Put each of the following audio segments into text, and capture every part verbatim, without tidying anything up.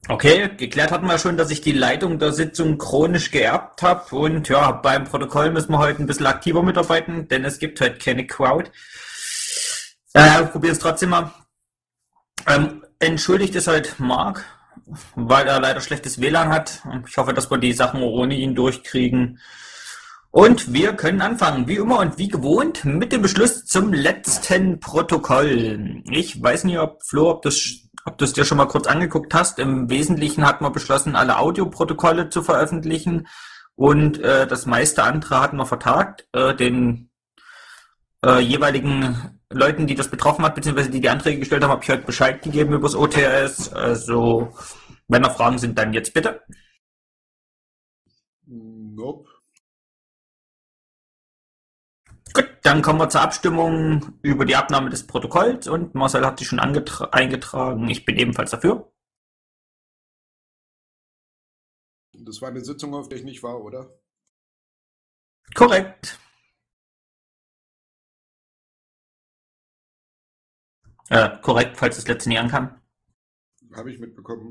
Okay, geklärt hatten wir schon, dass ich die Leitung der Sitzung chronisch geerbt habe und ja, beim Protokoll müssen wir heute ein bisschen aktiver mitarbeiten, denn es gibt heute keine Crowd. Äh, probier es trotzdem mal. Ähm, entschuldigt ist halt Marc, weil er leider schlechtes W L A N hat. Ich hoffe, dass wir die Sachen ohne ihn durchkriegen. Und wir können anfangen, wie immer und wie gewohnt, mit dem Beschluss zum letzten Protokoll. Ich weiß nicht, ob Flo, ob das, ob du es dir schon mal kurz angeguckt hast. Im Wesentlichen hat man beschlossen, alle Audioprotokolle zu veröffentlichen und äh, das meiste andere hatten wir vertagt. Äh, den äh, jeweiligen Leuten, die das betroffen hat, beziehungsweise die die Anträge gestellt haben, habe ich heute Bescheid gegeben über das O T S. Also, wenn noch Fragen sind, dann jetzt bitte. Nope. Gut, dann kommen wir zur Abstimmung über die Abnahme des Protokolls und Marcel hat sich schon eingetragen. Ich bin ebenfalls dafür. Das war eine Sitzung, auf der ich nicht war, oder? Korrekt. Äh, korrekt, falls das letzte nie ankam. Habe ich mitbekommen.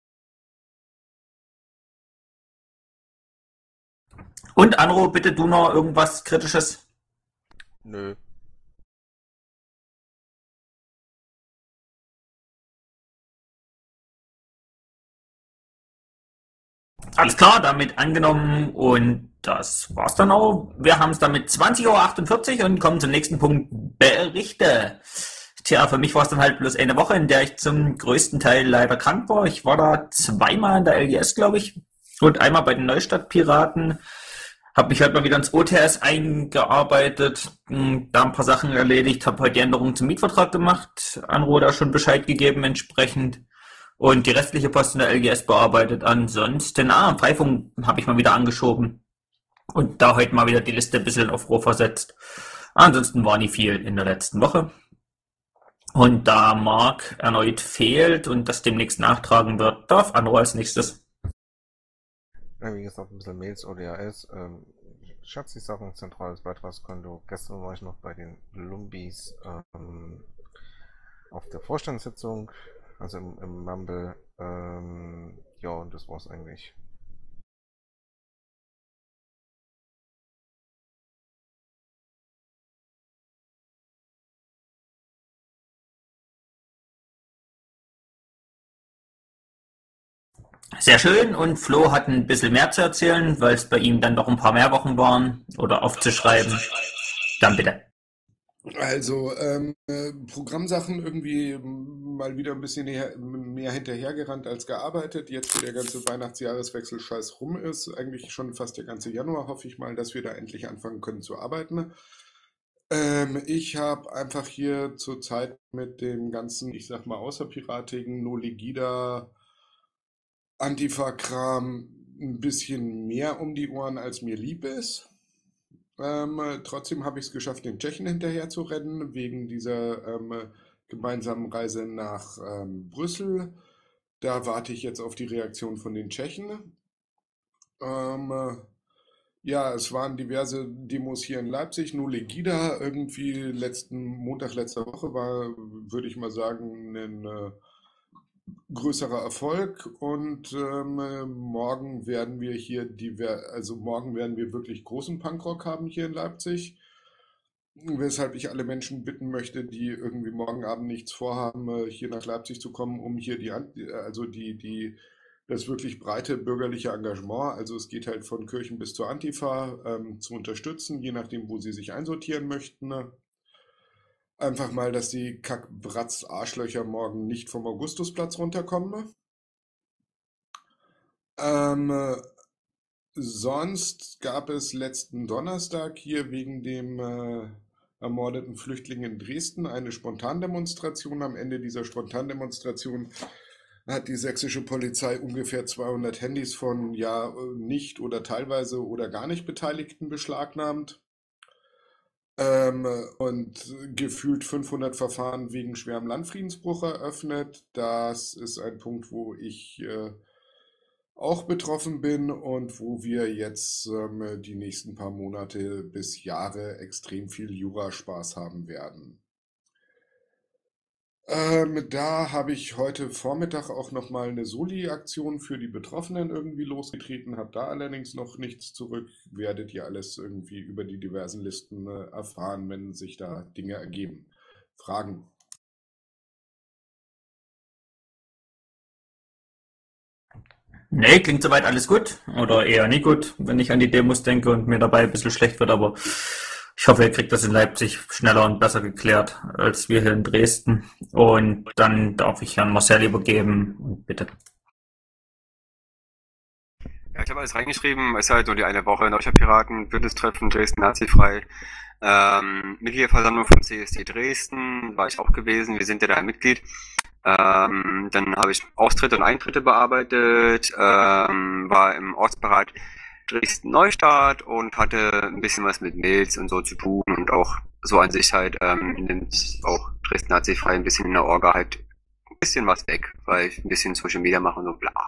Und Anro, bitte du noch irgendwas Kritisches? Nö. Alles klar, damit angenommen und das war's dann auch. Wir haben es dann mit zwanzig Uhr achtundvierzig und kommen zum nächsten Punkt, Berichte. Tja, für mich war es dann halt bloß eine Woche, in der ich zum größten Teil leider krank war. Ich war da zweimal in der L G S, glaube ich, und einmal bei den Neustadt-Piraten. Habe mich halt mal wieder ins O T S eingearbeitet, da ein paar Sachen erledigt, habe heute die Änderungen zum Mietvertrag gemacht, Anro da schon Bescheid gegeben entsprechend und die restliche Post in der L G S bearbeitet. Ansonsten, ah, Freifunk habe ich mal wieder angeschoben und da heute mal wieder die Liste ein bisschen auf Roh versetzt. Ansonsten war nicht viel in der letzten Woche. Und da Marc erneut fehlt und das demnächst nachtragen wird, darf Anro als nächstes. Ja, wie gesagt, ein bisschen Mails, O D A S, ähm, Schatzi-Sachen, zentrales Beitragskonto. Gestern war ich noch bei den Lumbis ähm, auf der Vorstandssitzung, also im, im Mumble. Ähm, ja, und das war's eigentlich. Sehr schön und Flo hat ein bisschen mehr zu erzählen, weil es bei ihm dann doch ein paar mehr Wochen waren oder aufzuschreiben. Dann bitte. Also, ähm, äh, Programmsachen irgendwie mal wieder ein bisschen näher, mehr hinterhergerannt als gearbeitet. Jetzt, wo der ganze Weihnachtsjahreswechsel-Scheiß rum ist, eigentlich schon fast der ganze Januar, hoffe ich mal, dass wir da endlich anfangen können zu arbeiten. Ähm, ich habe einfach hier zurzeit mit dem ganzen, ich sag mal, außerpiratigen, No Legida, Antifa-Kram ein bisschen mehr um die Ohren, als mir lieb ist. Ähm, äh, trotzdem habe ich es geschafft, den Tschechen hinterher zu rennen, wegen dieser ähm, äh, gemeinsamen Reise nach ähm, Brüssel. Da warte ich jetzt auf die Reaktion von den Tschechen. Ähm, äh, ja, es waren diverse Demos hier in Leipzig. Nur Legida irgendwie letzten Montag letzter Woche war, würde ich mal sagen, ein äh, größerer Erfolg. Und ähm, äh, morgen werden wir hier diver also morgen werden wir wirklich großen Punkrock haben hier in Leipzig. Weshalb ich alle Menschen bitten möchte, die irgendwie morgen Abend nichts vorhaben, äh, hier nach Leipzig zu kommen, um hier die, An- äh, also die, die, das wirklich breite bürgerliche Engagement, also es geht halt von Kirchen bis zur Antifa, ähm, zu unterstützen, je nachdem, wo sie sich einsortieren möchten. Ne? Einfach mal, dass die Kack-Bratz-Arschlöcher morgen nicht vom Augustusplatz runterkommen. Ne? Ähm, äh, Sonst gab es letzten Donnerstag hier wegen dem äh, ermordeten Flüchtling in Dresden eine Spontandemonstration. Am Ende dieser Spontandemonstration hat die sächsische Polizei ungefähr zweihundert Handys von ja nicht oder teilweise oder gar nicht Beteiligten beschlagnahmt ähm, und gefühlt fünfhundert Verfahren wegen schwerem Landfriedensbruch eröffnet. Das ist ein Punkt, wo ich äh, auch betroffen bin und wo wir jetzt ähm, die nächsten paar Monate bis Jahre extrem viel Juraspaß haben werden. Ähm, da habe ich heute Vormittag auch nochmal eine Soli-Aktion für die Betroffenen irgendwie losgetreten, habe da allerdings noch nichts zurück. Werdet ihr alles irgendwie über die diversen Listen äh, erfahren, wenn sich da Dinge ergeben. Fragen? Nee, klingt soweit alles gut. Oder eher nicht gut, wenn ich an die Demos denke und mir dabei ein bisschen schlecht wird, aber ich hoffe, ihr kriegt das in Leipzig schneller und besser geklärt als wir hier in Dresden. Und dann darf ich Herrn Marcel übergeben. Und bitte. Ja, ich habe alles reingeschrieben. Es ist halt nur die eine Woche Neustadt Piraten, Bündnistreffen, Dresden Nazifrei. Ähm, Mitgliederversammlung vom C S D Dresden war ich auch gewesen. Wir sind ja da ein Mitglied. Ähm, dann habe ich Austritte und Eintritte bearbeitet, ähm, war im Ortsberat Dresden-Neustadt und hatte ein bisschen was mit Mails und so zu tun und auch so an sich halt ähm, nimmt auch Dresden Nazifrei ein bisschen in der Orga halt ein bisschen was weg, weil ich ein bisschen Social Media mache und so bla.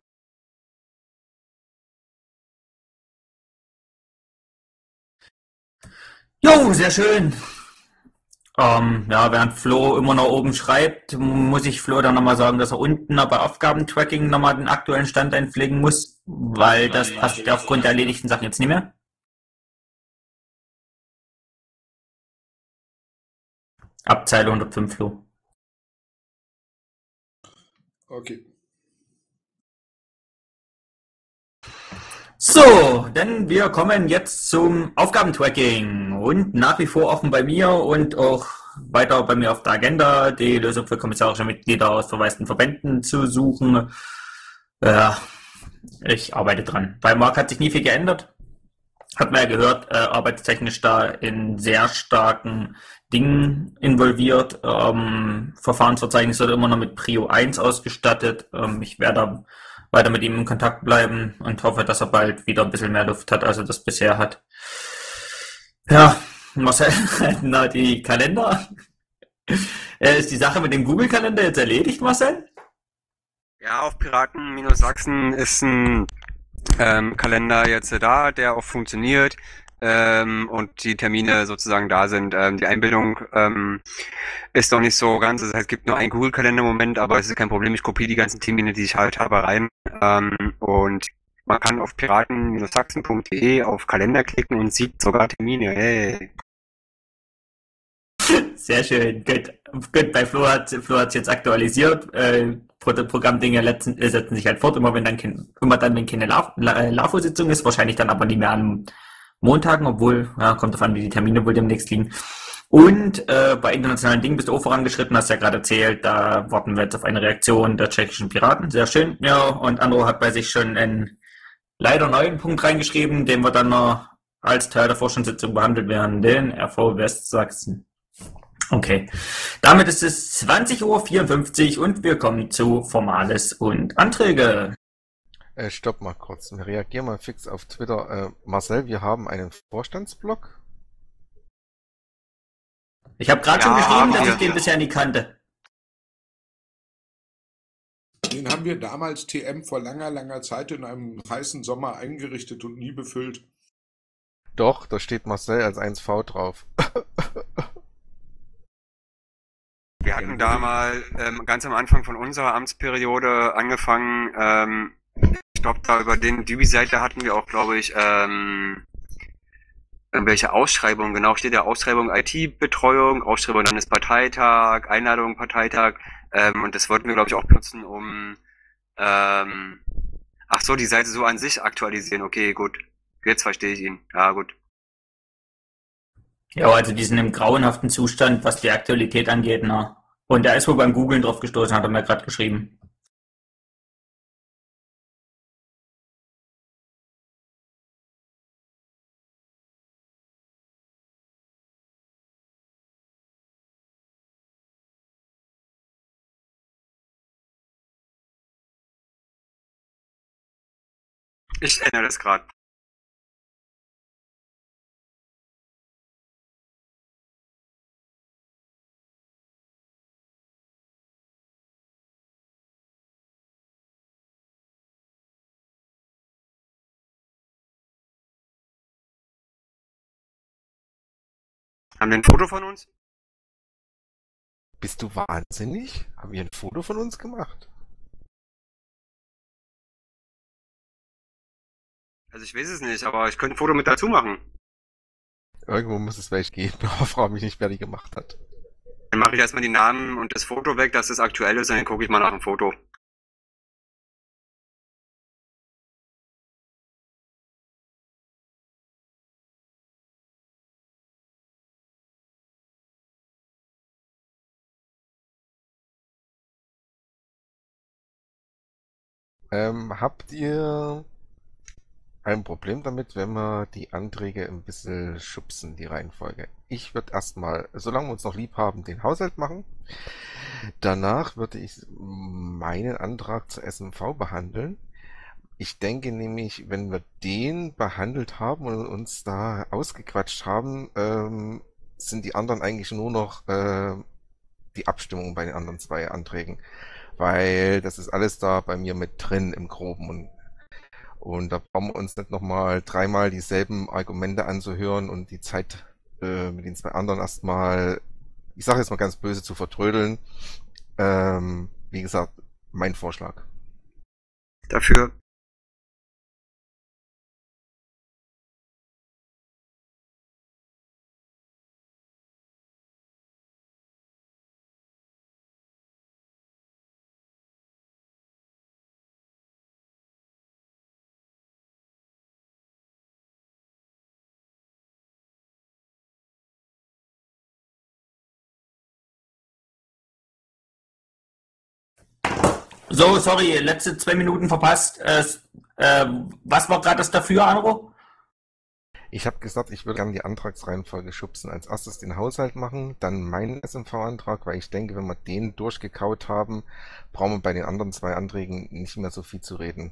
Jo, sehr schön. Ähm, ja, während Flo immer noch oben schreibt, muss ich Flo dann nochmal sagen, dass er unten noch bei Aufgabentracking nochmal den aktuellen Stand einpflegen muss, weil das passt ja aufgrund der erledigten Sachen jetzt nicht mehr. Ab Zeile hundertfünf, Flo. Okay. So, denn wir kommen jetzt zum Aufgabentracking und nach wie vor offen bei mir und auch weiter bei mir auf der Agenda, die Lösung für kommissarische Mitglieder aus verwaisten Verbänden zu suchen. Ja, ich arbeite dran. Bei Marc hat sich nie viel geändert. Hat man ja gehört, äh, arbeitstechnisch da in sehr starken Dingen involviert. Ähm, Verfahrensverzeichnis wird immer noch mit Prio eins ausgestattet. Ähm, ich werde weiter mit ihm in Kontakt bleiben und hoffe, dass er bald wieder ein bisschen mehr Luft hat, als er das bisher hat. Ja, Marcel, na, die Kalender. Äh, ist die Sache mit dem Google-Kalender jetzt erledigt, Marcel? Ja, auf Piraten-Sachsen ist ein ähm, Kalender jetzt da, der auch funktioniert ähm, und die Termine sozusagen da sind. Ähm, die Einbildung ähm, ist noch nicht so ganz, das heißt, es gibt nur einen Google-Kalender im Moment, aber es ist kein Problem, ich kopiere die ganzen Termine, die ich halt habe, rein ähm, und man kann auf piraten-sachsen punkt de auf Kalender klicken und sieht sogar Termine. Hey. Sehr schön. Gut. Gut, bei Flo hat Flo hat's jetzt aktualisiert. Äh, Pro- Programmdinge letzten, äh, setzen sich halt fort, immer wenn dann kein, immer dann, wenn keine La- La- äh, LAFO-Sitzung ist, wahrscheinlich dann aber nicht mehr an Montagen, obwohl, ja, kommt drauf an, wie die Termine wohl demnächst liegen. Und äh, bei internationalen Dingen bist du auch vorangeschritten, hast ja gerade erzählt, da warten wir jetzt auf eine Reaktion der tschechischen Piraten. Sehr schön. Ja, und Andro hat bei sich schon einen leider neuen Punkt reingeschrieben, den wir dann noch als Teil der Forschungssitzung behandelt werden, den R V Westsachsen. Okay, damit ist es zwanzig Uhr vierundfünfzig und wir kommen zu Formales und Anträge. Äh, stopp mal kurz. Wir reagieren mal fix auf Twitter. Äh, Marcel, wir haben einen Vorstandsblock. Ich habe gerade schon Ja, geschrieben, haben dass ich wir. den bisher nie kannte. Den haben wir damals T M vor langer, langer Zeit in einem heißen Sommer eingerichtet und nie befüllt. Doch, da steht Marcel als eins V drauf. Wir hatten da mal ähm, ganz am Anfang von unserer Amtsperiode angefangen, ähm, ich glaube, da über den Dübi-Seite hatten wir auch, glaube ich, ähm, irgendwelche Ausschreibungen, genau, steht ja Ausschreibung I T-Betreuung, Ausschreibung Landesparteitag, Einladung Parteitag, ähm, und das wollten wir, glaube ich, auch nutzen, um, ähm, ach so, die Seite so an sich aktualisieren. Okay, gut. Jetzt verstehe ich ihn. Ja, gut. Ja, also die sind im grauenhaften Zustand, was die Aktualität angeht, ne? Und er ist wohl beim Googlen drauf gestoßen, hat er mir gerade geschrieben. Ich ändere das gerade. Haben wir ein Foto von uns? Bist du wahnsinnig? Haben wir ein Foto von uns gemacht? Also ich weiß es nicht, aber ich könnte ein Foto mit dazu machen. Irgendwo muss es welche geben, aber frage mich nicht, wer die gemacht hat. Dann mache ich erstmal die Namen und das Foto weg, dass es aktuell ist, und dann gucke ich mal nach dem Foto. Ähm, habt ihr ein Problem damit, wenn wir die Anträge ein bisschen schubsen, die Reihenfolge? Ich würde erstmal, solange wir uns noch lieb haben, den Haushalt machen. Danach würde ich meinen Antrag zur S M V behandeln. Ich denke nämlich, wenn wir den behandelt haben und uns da ausgequatscht haben, ähm, sind die anderen eigentlich nur noch äh, die Abstimmung bei den anderen zwei Anträgen. Weil das ist alles da bei mir mit drin im Groben. Und, und da brauchen wir uns nicht nochmal dreimal dieselben Argumente anzuhören und die Zeit äh, mit den zwei anderen erstmal, ich sage jetzt mal ganz böse, zu vertrödeln. Ähm, wie gesagt, mein Vorschlag. Dafür. So, sorry, letzte zwei Minuten verpasst. Äh, äh, was war gerade das dafür, Andro? Ich habe gesagt, ich würde gerne die Antragsreihenfolge schubsen. Als erstes den Haushalt machen, dann meinen S M V-Antrag, weil ich denke, wenn wir den durchgekaut haben, brauchen wir bei den anderen zwei Anträgen nicht mehr so viel zu reden.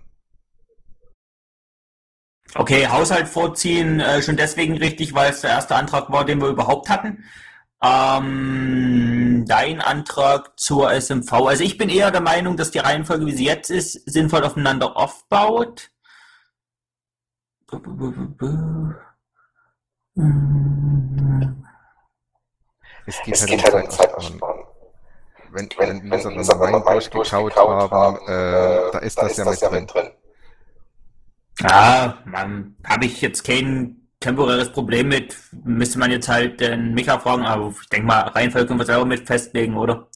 Okay, Haushalt vorziehen, äh, schon deswegen richtig, weil es der erste Antrag war, den wir überhaupt hatten. Ähm, dein Antrag zur S M V. Also ich bin eher der Meinung, dass die Reihenfolge, wie sie jetzt ist, sinnvoll aufeinander aufbaut. Es geht Es halt geht um halt um Zeitsparen. Zeitsparen. Wenn, Wenn, wenn, wie wenn, gesagt, wie wenn gesagt, wir wenn wir meinen meinen durchgekaut durchgekaut haben, haben, äh, äh, da ist da das ist ja das mit ja drin. mit drin. Ja, man habe ich jetzt kein temporäres Problem mit. Müsste man jetzt halt den Micha fragen, aber ich denke mal, Reihenfolge können wir selber mit festlegen, oder?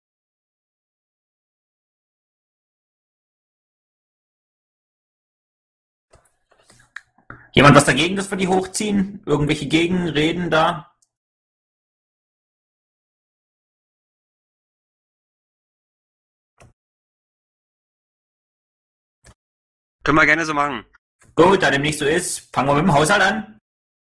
Jemand was dagegen, dass wir die hochziehen? Irgendwelche Gegenreden da? Können wir gerne so machen. Gut, da dem nicht so ist, fangen wir mit dem Haushalt an.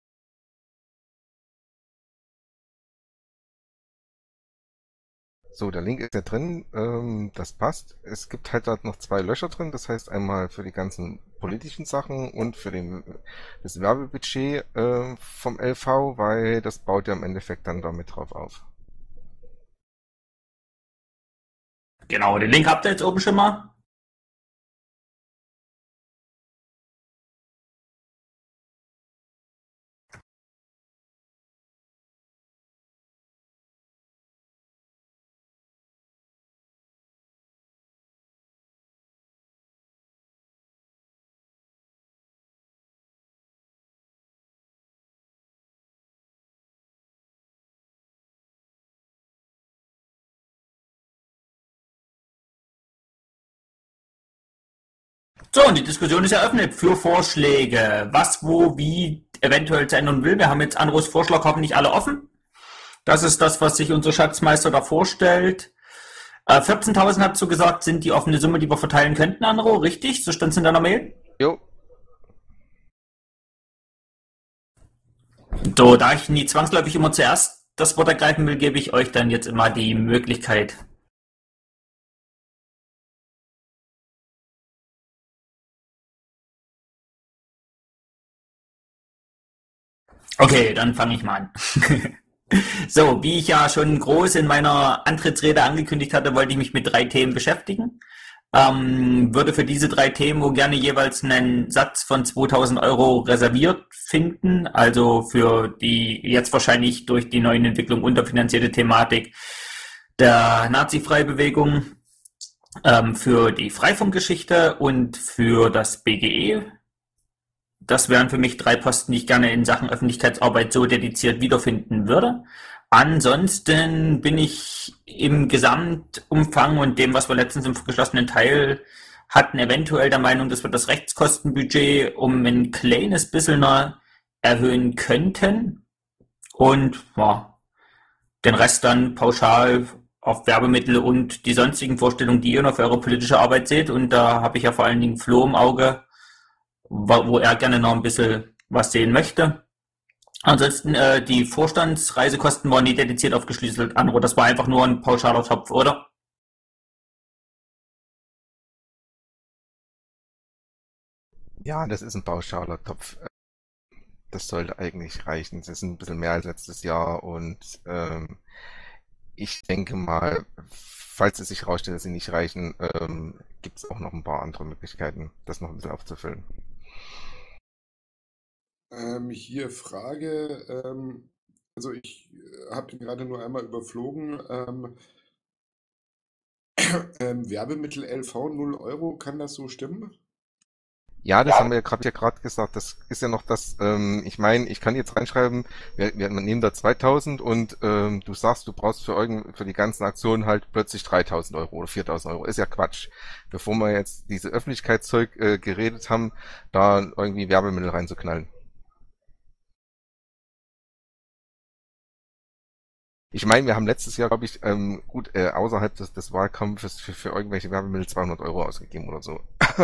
So, der Link ist ja drin, ähm, das passt. Es gibt halt dort noch zwei Löcher drin, das heißt einmal für die ganzen politischen Sachen und für den, das Werbebudget äh, vom L V, weil das baut ja im Endeffekt dann damit drauf auf. Genau, den Link habt ihr jetzt oben schon mal. So, und die Diskussion ist eröffnet für Vorschläge, was, wo, wie eventuell zu ändern will. Wir haben jetzt Andros Vorschlag hoffentlich alle offen. Das ist das, was sich unser Schatzmeister da vorstellt. Äh, vierzehntausend hast du gesagt, sind die offene Summe, die wir verteilen könnten, Andro, richtig? So stand es in deiner Mail? Jo, So, da ich nie zwangsläufig immer zuerst das Wort ergreifen will, gebe ich euch dann jetzt immer die Möglichkeit. Okay, dann fange ich mal an. So, wie ich ja schon groß in meiner Antrittsrede angekündigt hatte, wollte ich mich mit drei Themen beschäftigen. Ähm, würde für diese drei Themen wo gerne jeweils einen Satz von zweitausend Euro reserviert finden, also für die jetzt wahrscheinlich durch die neuen Entwicklungen unterfinanzierte Thematik der Nazi-Freie-Bewegung, ähm, für die Freifunkgeschichte und für das B G E. Das wären für mich drei Posten, die ich gerne in Sachen Öffentlichkeitsarbeit so dediziert wiederfinden würde. Ansonsten bin ich im Gesamtumfang und dem, was wir letztens im geschlossenen Teil hatten, eventuell der Meinung, dass wir das Rechtskostenbudget um ein kleines bisschen noch erhöhen könnten und ja, den Rest dann pauschal auf Werbemittel und die sonstigen Vorstellungen, die ihr noch für eure politische Arbeit seht. Und da habe ich ja vor allen Dingen Flo im Auge, wo er gerne noch ein bisschen was sehen möchte. Ansonsten, äh, die Vorstandsreisekosten waren nie dediziert aufgeschlüsselt, Andro. Das war einfach nur ein pauschaler Topf, oder? Ja, das ist ein pauschaler Topf. Das sollte eigentlich reichen. Es ist ein bisschen mehr als letztes Jahr und ähm, ich denke mal, falls es sich herausstellt, dass sie nicht reichen, ähm, gibt es auch noch ein paar andere Möglichkeiten, das noch ein bisschen aufzufüllen. Ähm, hier Frage, ähm, also ich äh, habe ihn gerade nur einmal überflogen. Ähm, ähm, Werbemittel L V null Euro, kann das so stimmen? Ja, das haben wir ja gerade ja gerade gesagt. Das ist ja noch das, ähm, ich meine, ich kann jetzt reinschreiben, wir, wir nehmen da zweitausend und ähm, du sagst, du brauchst für irgend, für die ganzen Aktionen halt plötzlich dreitausend Euro oder viertausend Euro. Ist ja Quatsch. Bevor wir jetzt diese Öffentlichkeitszeug äh, geredet haben, da irgendwie Werbemittel reinzuknallen. Ich meine, wir haben letztes Jahr, glaube ich, ähm, gut, äh, außerhalb des, des Wahlkampfes für, für irgendwelche Werbemittel zweihundert Euro ausgegeben oder so.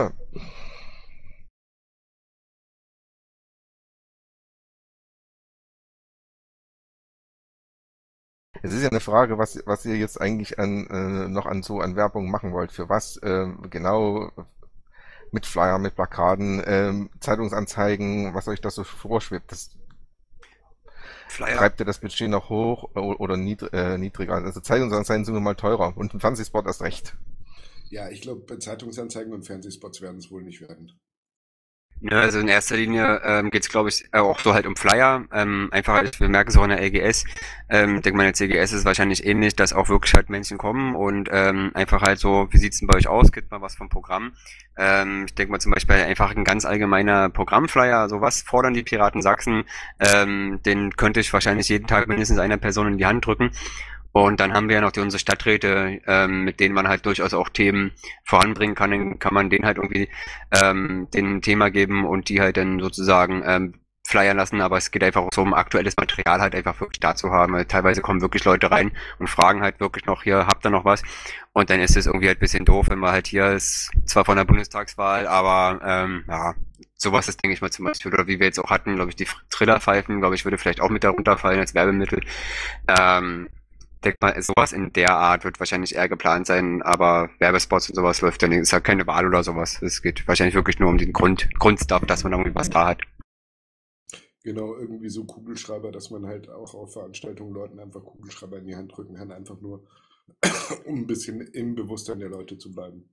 Es ist ja eine Frage, was, was ihr jetzt eigentlich an, äh, noch an so an Werbung machen wollt. Für was äh, genau? Mit Flyer, mit Plakaten, ähm, Zeitungsanzeigen, was euch das so vorschwebt? Das Flyer. treibt ihr das Budget noch hoch oder, oder niedr äh, niedriger? Also Zeitungsanzeigen sind nun mal teurer und ein Fernsehspot erst recht. Ja, ich glaube, Zeitungsanzeigen und Fernsehspots werden es wohl nicht werden. Ja, also in erster Linie ähm, geht es, glaube ich, äh, auch so halt um Flyer. Ähm, einfach, wir merken es auch in der L G S. Ähm, denke mal, in der C G S ist es wahrscheinlich ähnlich, dass auch wirklich halt Menschen kommen und ähm, einfach halt so, wie sieht's denn bei euch aus? Gibt mal was vom Programm? Ähm, ich denke mal zum Beispiel einfach ein ganz allgemeiner Programmflyer, also was fordern die Piraten Sachsen? Ähm, den könnte ich wahrscheinlich jeden Tag mindestens einer Person in die Hand drücken. Und dann haben wir ja noch die, unsere Stadträte, ähm, mit denen man halt durchaus auch Themen voranbringen kann. Dann kann man denen halt irgendwie ähm, den ein Thema geben und die halt dann sozusagen ähm, flyern lassen. Aber es geht einfach auch so um aktuelles Material halt einfach wirklich da zu haben. Weil teilweise kommen wirklich Leute rein und fragen halt wirklich noch, hier, habt ihr noch was? Und dann ist es irgendwie halt ein bisschen doof, wenn man halt hier ist, zwar von der Bundestagswahl, aber ähm, ja, sowas ist, denke ich mal, zum Beispiel, oder wie wir jetzt auch hatten, glaube ich, die Trillerpfeifen, glaube ich, würde vielleicht auch mit darunter fallen als Werbemittel. Ähm, denke mal, sowas in der Art wird wahrscheinlich eher geplant sein, aber Werbespots und sowas läuft ja nicht. Ist ja keine Wahl oder sowas. Es geht wahrscheinlich wirklich nur um den Grund, Grundstuff, dass man irgendwie was da hat. Genau, irgendwie so Kugelschreiber, dass man halt auch auf Veranstaltungen Leuten einfach Kugelschreiber in die Hand drücken kann, einfach nur, um ein bisschen im Bewusstsein der Leute zu bleiben.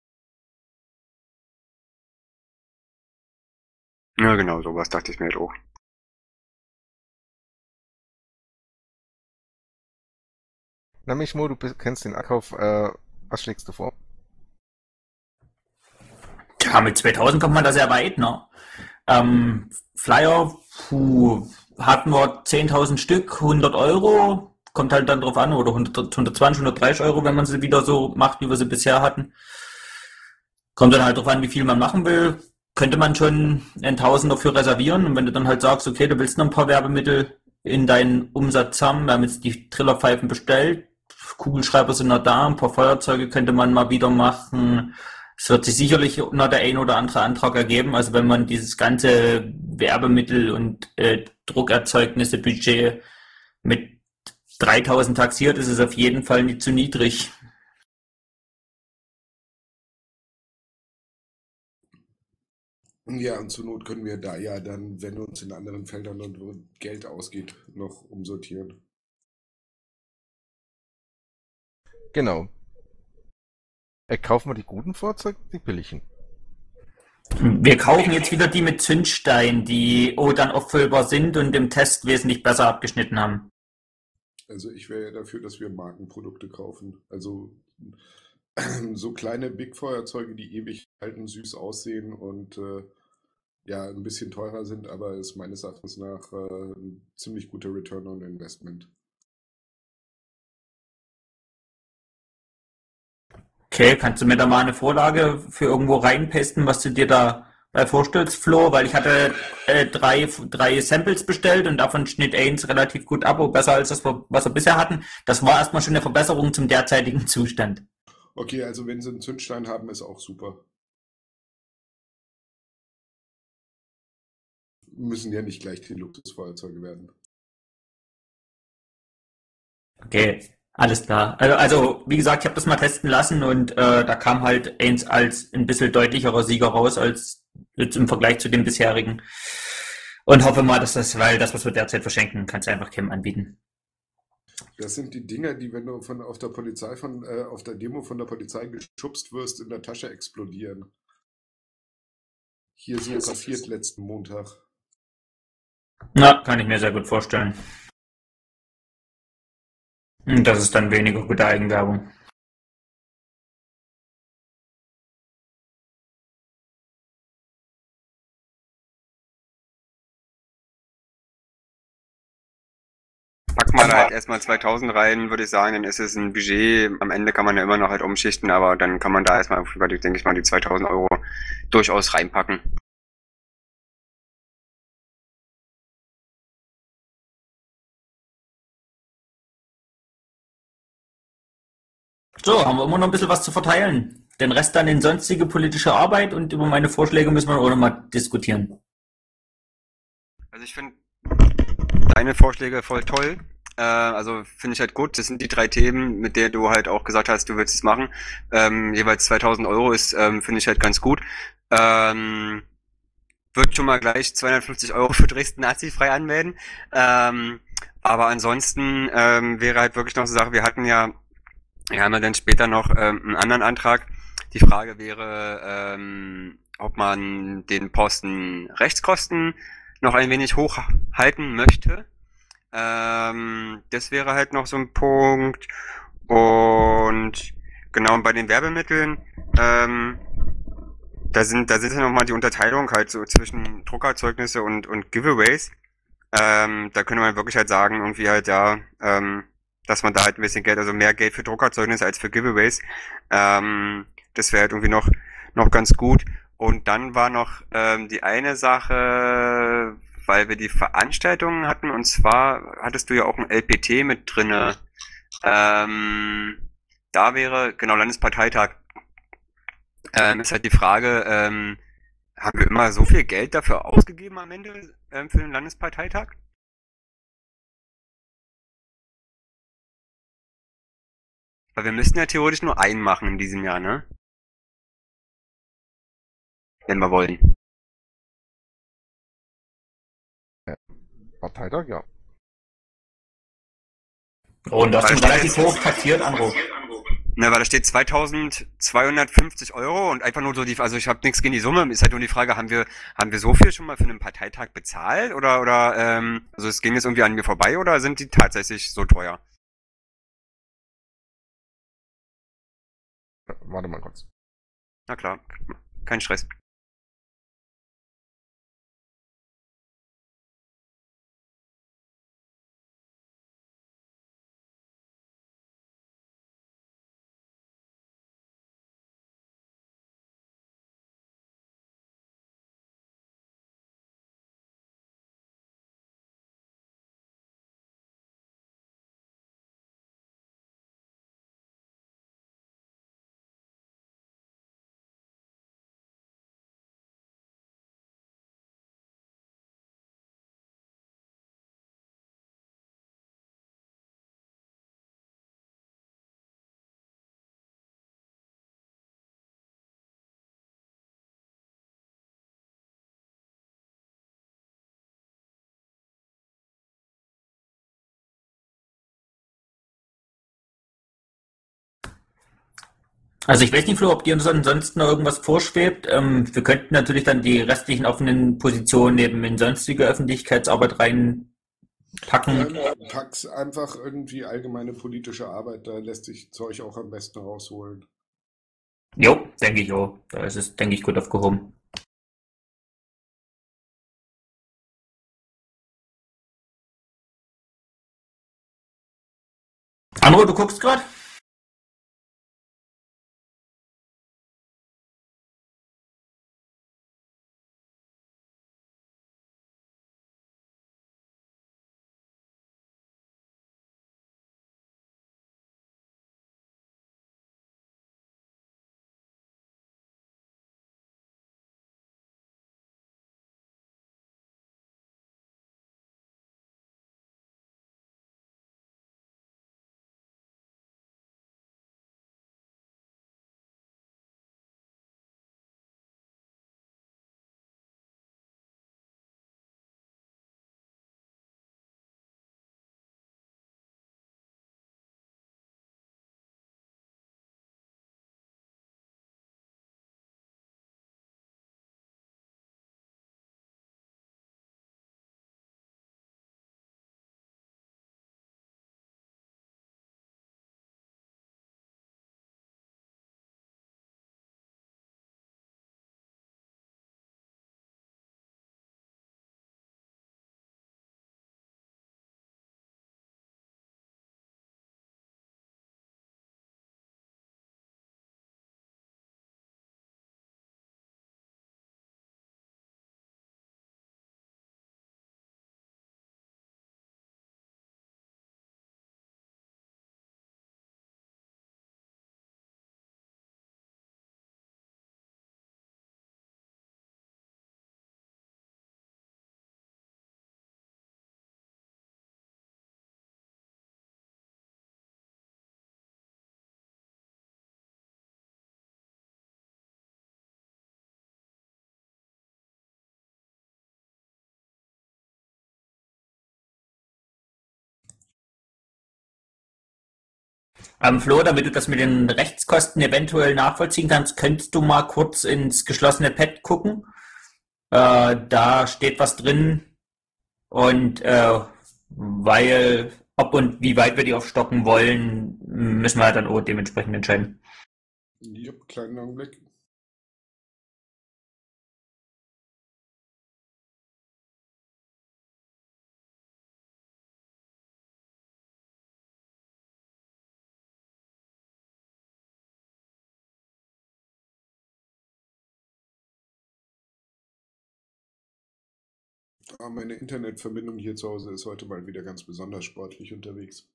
Ja, genau, sowas dachte ich mir halt auch. Na Michmo, du bist- kennst den Abkauf, äh, was schlägst du vor? Tja, mit zweitausend kommt man da sehr weit, ne? Ähm, Flyer, puh, hatten wir zehntausend Stück, hundert Euro, kommt halt dann drauf an, oder hundert, hundertzwanzig, hundertdreißig Euro, wenn man sie wieder so macht, wie wir sie bisher hatten. Kommt dann halt drauf an, wie viel man machen will. Könnte man schon ein Tausend dafür reservieren, und wenn du dann halt sagst, okay, du willst noch ein paar Werbemittel in deinen Umsatz haben, wir haben jetzt die Trillerpfeifen bestellt, Kugelschreiber sind noch da, ein paar Feuerzeuge könnte man mal wieder machen. Es wird sich sicherlich noch der ein oder andere Antrag ergeben. Also wenn man dieses ganze Werbemittel- und äh, Druckerzeugnisse-Budget mit dreitausend taxiert, ist es auf jeden Fall nicht zu niedrig. Ja, und zur Not können wir da ja dann, wenn uns in anderen Feldern und wo Geld ausgeht, noch umsortieren. Genau. Äh, kaufen wir die guten Fahrzeuge, die billigen. Wir kaufen jetzt wieder die mit Zündstein, die oh dann auffüllbar sind und im Test wesentlich besser abgeschnitten haben. Also ich wäre ja dafür, dass wir Markenprodukte kaufen. Also so kleine Big-Feuerzeuge, die ewig halten, süß aussehen und äh, ja, ein bisschen teurer sind, aber ist meines Erachtens nach äh, ein ziemlich guter Return on Investment. Okay, kannst du mir da mal eine Vorlage für irgendwo reinpasten, was du dir da bei vorstellst, Flo? Weil ich hatte äh, drei, drei Samples bestellt und davon schnitt eins relativ gut ab, oh, besser als das, was wir bisher hatten. Das war erstmal schon eine Verbesserung zum derzeitigen Zustand. Okay, also wenn sie einen Zündstein haben, ist auch super. Müssen ja nicht gleich die Luxusfeuerzeuge werden. Okay, alles klar. Also, also wie gesagt, ich habe das mal testen lassen und äh, da kam halt eins als ein bisschen deutlicherer Sieger raus als jetzt im Vergleich zu dem bisherigen. Und hoffe mal, dass das, weil das, was wir derzeit verschenken, kannst du einfach keinem anbieten. Das sind die Dinger, die, wenn du von auf der Polizei von äh, auf der Demo von der Polizei geschubst wirst, in der Tasche explodieren. Hier so passiert letzten Montag. Na, kann ich mir sehr gut vorstellen. Und das ist dann weniger gute Eigenwerbung. Pack mal halt erstmal zweitausend rein, würde ich sagen, dann ist es ein Budget. Am Ende kann man ja immer noch halt umschichten, aber dann kann man da erstmal, denke ich mal, die zweitausend Euro durchaus reinpacken. So, haben wir immer noch ein bisschen was zu verteilen. Den Rest dann in sonstige politische Arbeit und über meine Vorschläge müssen wir auch noch mal diskutieren. Also ich finde deine Vorschläge voll toll. Äh, also finde ich halt gut. Das sind die drei Themen, mit der du halt auch gesagt hast, du willst es machen. Ähm, jeweils zweitausend Euro ist, ähm, finde ich halt ganz gut. Ähm, wird schon mal gleich zweihundertfünfzig Euro für Dresden nazifrei anmelden. Ähm, aber ansonsten ähm, wäre halt wirklich noch so eine Sache, wir hatten ja Wir haben ja dann später noch ähm, einen anderen Antrag. Die Frage wäre, ähm, ob man den Posten Rechtskosten noch ein wenig hochhalten möchte. Ähm, das wäre halt noch so ein Punkt. Und genau bei den Werbemitteln, ähm, da sind da sind ja nochmal die Unterteilung halt so zwischen Druckerzeugnisse und, und Giveaways. Ähm, da könnte man wirklich halt sagen, irgendwie halt, ja, ähm, dass man da halt ein bisschen Geld, also mehr Geld für Druckerzeugnisse als für Giveaways. Ähm, das wäre halt irgendwie noch, noch ganz gut. Und dann war noch ähm, die eine Sache, weil wir die Veranstaltungen hatten, und zwar hattest du ja auch ein L P T mit drinne. Ähm, da wäre, genau, Landesparteitag. Ähm, ist halt die Frage, ähm, haben wir immer so viel Geld dafür ausgegeben am Ende ähm, für den Landesparteitag? Weil wir müssten ja theoretisch nur einen machen in diesem Jahr, ne? Wenn wir wollen. Parteitag, ja. Und das Weil ist da ein steht relativ jetzt, hoch taxiert Anruf. ne, weil da steht zweitausendzweihundertfünfzig Euro und einfach nur so die, also ich habe nichts gegen die Summe, ist halt nur die Frage, haben wir, haben wir so viel schon mal für einen Parteitag bezahlt oder, oder, ähm, also es ging jetzt irgendwie an mir vorbei oder sind die tatsächlich so teuer? Warte mal kurz. Na klar, kein Stress. Also ich weiß nicht, Flo, ob dir uns ansonsten noch irgendwas vorschwebt. Ähm, wir könnten natürlich dann die restlichen offenen Positionen eben in sonstige Öffentlichkeitsarbeit packen. Ähm, pack's einfach irgendwie allgemeine politische Arbeit, da lässt sich Zeug auch am besten rausholen. Jo, denke ich auch. Da ist es, denke ich, gut aufgehoben. Andro, du guckst gerade? Ähm, Flo, damit du das mit den Rechtskosten eventuell nachvollziehen kannst, könntest du mal kurz ins geschlossene Pad gucken. Äh, da steht was drin und äh, weil ob und wie weit wir die aufstocken wollen, müssen wir dann auch dementsprechend entscheiden. Jupp, kleinen Augenblick. Ah, meine Internetverbindung hier zu Hause ist heute mal wieder ganz besonders sportlich unterwegs.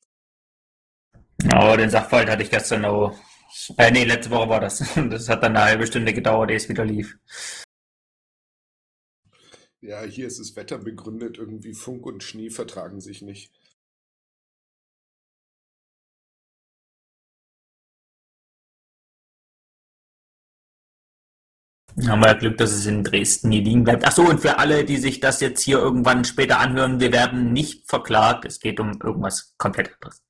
Aber den Sachverhalt hatte ich gestern auch. Äh, nee, letzte Woche war das. Das hat dann eine halbe Stunde gedauert, ehe es wieder lief. Ja, hier ist das Wetter begründet, irgendwie Funk und Schnee vertragen sich nicht. Haben wir ja Glück, dass es in Dresden hier liegen bleibt. Ach so, und für alle, die sich das jetzt hier irgendwann später anhören, wir werden nicht verklagt. Es geht um irgendwas komplett anderes.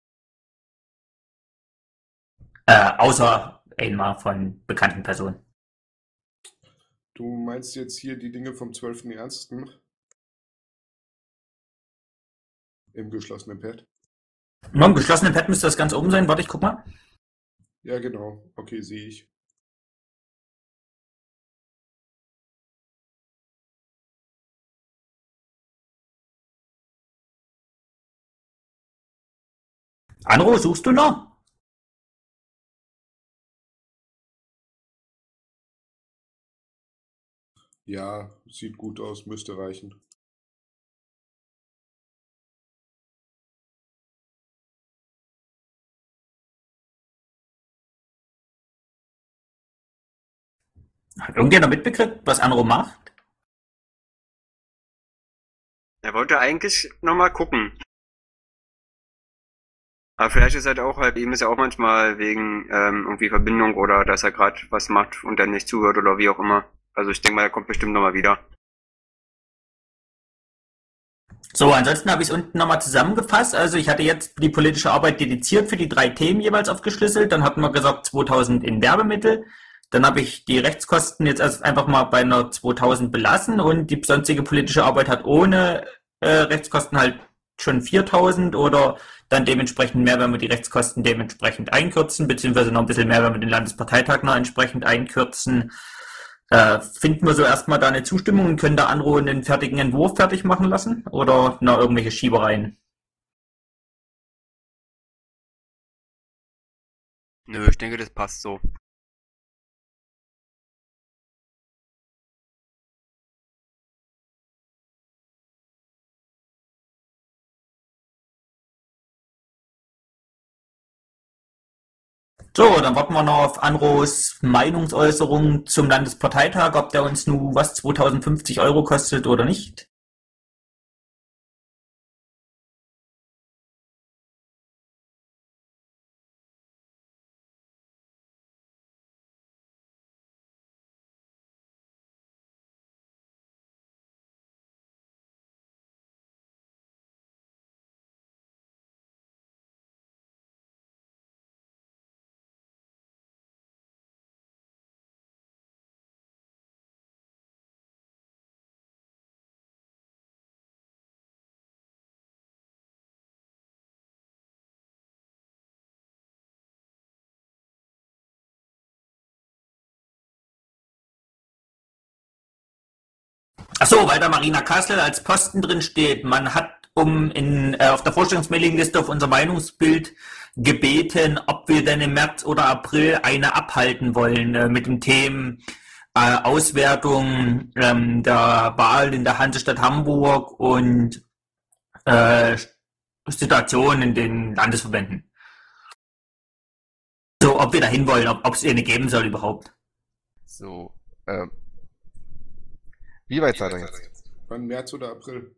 Äh, außer einmal von bekannten Personen. Du meinst jetzt hier die Dinge vom zwölften ersten im geschlossenen Pad? Nur im geschlossenen Pad müsste das ganz oben sein. Warte, ich guck mal. Ja, genau. Okay, sehe ich. Andro, suchst du noch? Ja, sieht gut aus, müsste reichen. Hat irgendjemand mitbekriegt, was Andro macht? Er wollte eigentlich nochmal gucken. Aber vielleicht ist halt auch halt, ihm ist ja auch manchmal wegen ähm, irgendwie Verbindung oder dass er gerade was macht und dann nicht zuhört oder wie auch immer. Also ich denke mal, er kommt bestimmt nochmal wieder. So, ansonsten habe ich es unten nochmal zusammengefasst. Also ich hatte jetzt die politische Arbeit dediziert für die drei Themen jeweils aufgeschlüsselt. Dann hatten wir gesagt zweitausend in Werbemittel. Dann habe ich die Rechtskosten jetzt erst einfach mal bei einer zweitausend belassen und die sonstige politische Arbeit hat ohne äh, Rechtskosten halt schon viertausend oder dann dementsprechend mehr, wenn wir die Rechtskosten dementsprechend einkürzen, beziehungsweise noch ein bisschen mehr, wenn wir den Landesparteitag noch entsprechend einkürzen. Äh, finden wir so erstmal da eine Zustimmung und können da Anro einen fertigen Entwurf fertig machen lassen oder noch irgendwelche Schiebereien? Nö, ich denke, das passt so. So, dann warten wir noch auf Anros Meinungsäußerung zum Landesparteitag, ob der uns nun was zweitausendfünfzig Euro kostet oder nicht. Achso, weil da Marina Kassel als Posten drin steht. Man hat um in, äh, auf der Vorstellungsmailingliste auf unser Meinungsbild gebeten, ob wir denn im März oder April eine abhalten wollen äh, mit dem Thema äh, Auswertung ähm, der Wahl in der Hansestadt Hamburg und äh, Situation in den Landesverbänden. So, ob wir da hinwollen, ob es eine geben soll überhaupt. So, ähm, wie weit seid ihr jetzt? Wann März oder April?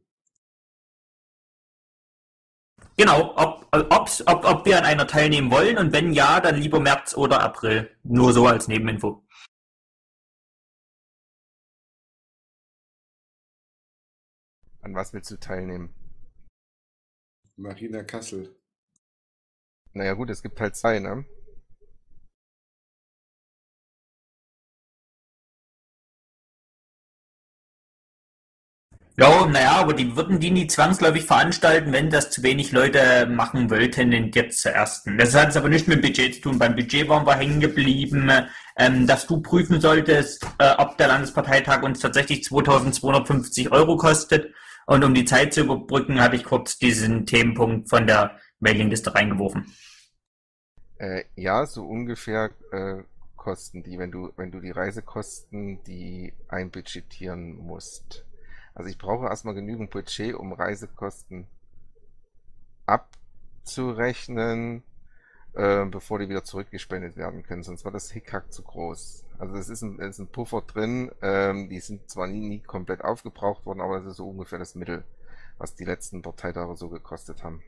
Genau, ob, ob's, ob, ob wir an einer teilnehmen wollen und wenn ja, dann lieber März oder April. Nur so als Nebeninfo. An was willst du teilnehmen? Marina Kassel. Naja gut, es gibt halt zwei, ne? Ja, naja, aber die würden die nie zwangsläufig veranstalten, wenn das zu wenig Leute machen wollten in jetzt zur ersten. Das hat es aber nicht mit dem Budget zu tun. Beim Budget waren wir hängen geblieben, ähm, dass du prüfen solltest, äh, ob der Landesparteitag uns tatsächlich zweitausendzweihundertfünfzig Euro kostet. Und um die Zeit zu überbrücken, hatte ich kurz diesen Themenpunkt von der Mailingliste reingeworfen. Äh, ja, so ungefähr äh, kosten die, wenn du, wenn du die Reisekosten, die einbudgetieren musst. Also ich brauche erstmal genügend Budget, um Reisekosten abzurechnen, äh, bevor die wieder zurückgespendet werden können, sonst war das Hickhack zu groß. Also es ist ein, es ist ein Puffer drin, ähm, die sind zwar nie, nie komplett aufgebraucht worden, aber das ist so ungefähr das Mittel, was die letzten Parteitage so gekostet haben.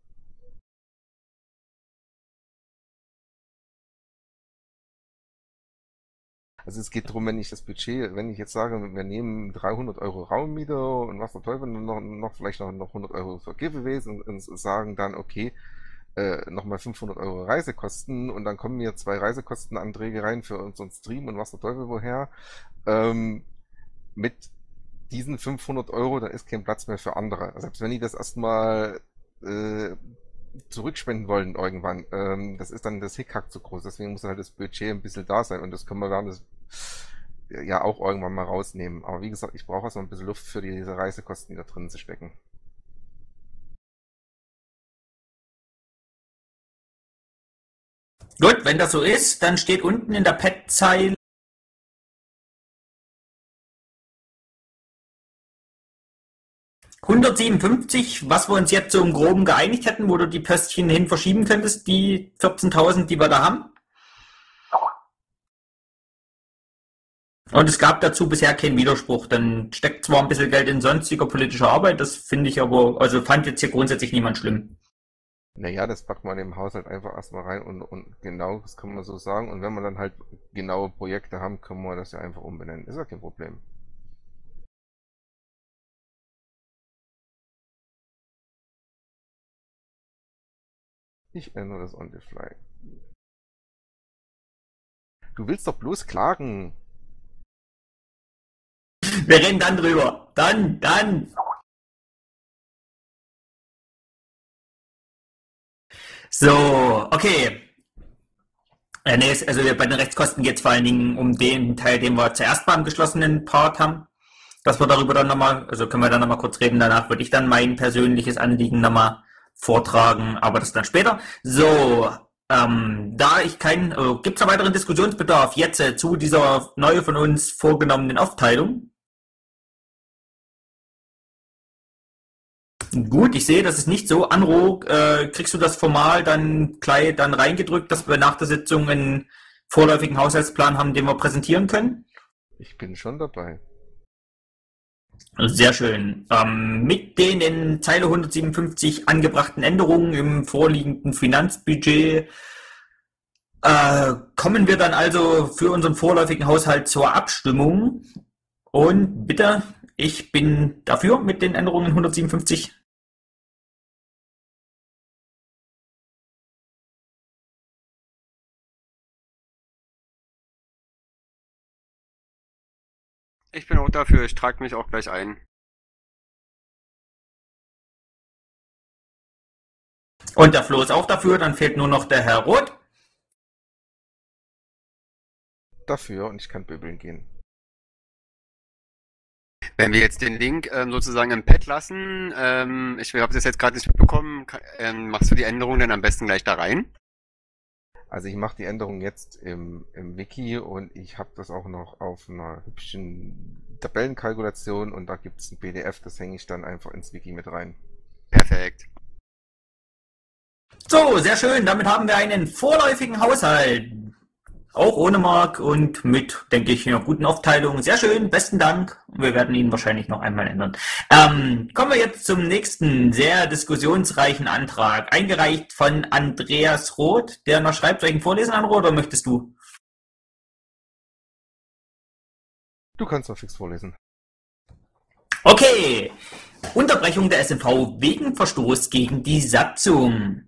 Also es geht darum, wenn ich das Budget, wenn ich jetzt sage, wir nehmen dreihundert Euro Raummiete und was der Teufel, noch, noch vielleicht noch, noch hundert Euro für Giveaways und, und sagen dann, okay, äh, nochmal fünfhundert Euro Reisekosten und dann kommen mir zwei Reisekostenanträge rein für unseren Stream und was der Teufel woher. Ähm, mit diesen fünfhundert Euro, da ist kein Platz mehr für andere. Also selbst wenn die das erstmal äh, zurückspenden wollen irgendwann, ähm, das ist dann das Hickhack zu groß. Deswegen muss halt das Budget ein bisschen da sein und das können wir während des ja auch irgendwann mal rausnehmen. Aber wie gesagt, ich brauche erstmal ein bisschen Luft für diese Reisekosten, die da drin zu stecken. Gut, wenn das so ist, dann steht unten in der Pad-Zeile hundertsiebenundfünfzig, was wir uns jetzt so im Groben geeinigt hätten, wo du die Pöstchen hin verschieben könntest, die vierzehntausend, die wir da haben. Und es gab dazu bisher keinen Widerspruch. Dann steckt zwar ein bisschen Geld in sonstiger politischer Arbeit, das finde ich aber, also fand jetzt hier grundsätzlich niemand schlimm. Naja, das packt man im Haushalt einfach erstmal rein und, und genau, das kann man so sagen. Und wenn wir dann halt genaue Projekte haben, können wir das ja einfach umbenennen. Ist ja kein Problem. Ich ändere das on the fly. Du willst doch bloß klagen. Wir reden dann drüber. Dann, dann. So, okay. Äh, nee, es- also bei den Rechtskosten geht es vor allen Dingen um den Teil, den wir zuerst beim geschlossenen Part haben. Dass wir darüber dann nochmal, also können wir dann nochmal kurz reden. Danach würde ich dann mein persönliches Anliegen nochmal vortragen, aber das dann später. So, ähm, da ich kein, äh, gibt es da weiteren Diskussionsbedarf jetzt äh, zu dieser neu von uns vorgenommenen Aufteilung? Gut, ich sehe, das ist nicht so. Anro, äh, kriegst du das formal dann gleich dann reingedrückt, dass wir nach der Sitzung einen vorläufigen Haushaltsplan haben, den wir präsentieren können? Ich bin schon dabei. Sehr schön. Ähm, mit den in Zeile hundertsiebenundfünfzig angebrachten Änderungen im vorliegenden Finanzbudget äh, kommen wir dann also für unseren vorläufigen Haushalt zur Abstimmung. Und bitte, ich bin dafür mit den Änderungen hundertsiebenundfünfzig. Ich bin auch dafür, ich trage mich auch gleich ein. Und der Flo ist auch dafür, dann fehlt nur noch der Herr Roth. Dafür und ich kann böbeln gehen. Wenn wir jetzt den Link ähm, sozusagen im Pad lassen, ähm, ich habe das jetzt gerade nicht mitbekommen, ka- ähm, machst du die Änderung dann am besten gleich da rein? Also ich mache die Änderung jetzt im, im Wiki und ich habe das auch noch auf einer hübschen Tabellenkalkulation und da gibt es ein P D F, das hänge ich dann einfach ins Wiki mit rein. Perfekt. So, sehr schön. Damit haben wir einen vorläufigen Haushalt. Auch ohne Mark und mit, denke ich, einer guten Aufteilung. Sehr schön, besten Dank. Wir werden ihn wahrscheinlich noch einmal ändern. Ähm, kommen wir jetzt zum nächsten sehr diskussionsreichen Antrag. Eingereicht von Andreas Roth, der noch schreibt. Soll ich ihn vorlesen, Anro, oder möchtest du? Du kannst doch fix vorlesen. Okay. Unterbrechung der S M V wegen Verstoß gegen die Satzung.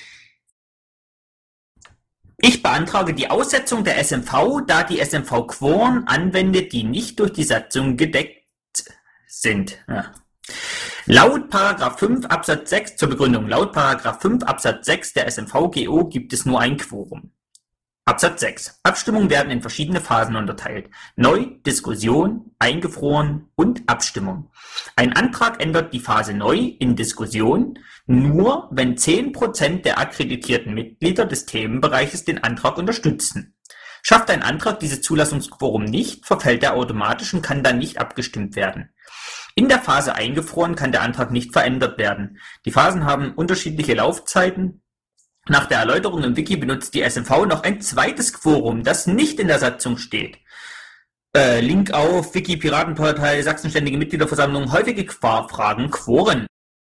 Ich beantrage die Aussetzung der S M V, da die S M V Quoren anwendet, die nicht durch die Satzung gedeckt sind. Ja. Laut Paragraph fünf Absatz sechs zur Begründung, laut Paragraph fünf Absatz sechs der S M V G O gibt es nur ein Quorum. Absatz sechs. Abstimmungen werden in verschiedene Phasen unterteilt. Neu, Diskussion, eingefroren und Abstimmung. Ein Antrag ändert die Phase Neu in Diskussion nur, wenn zehn Prozent der akkreditierten Mitglieder des Themenbereiches den Antrag unterstützen. Schafft ein Antrag dieses Zulassungsquorum nicht, verfällt er automatisch und kann dann nicht abgestimmt werden. In der Phase Eingefroren kann der Antrag nicht verändert werden. Die Phasen haben unterschiedliche Laufzeiten. Nach der Erläuterung im Wiki benutzt die S M V noch ein zweites Quorum, das nicht in der Satzung steht. Äh, Link auf Wiki Piratenpartei Sachsenständige Mitgliederversammlung häufige Qua- Fragen Quoren.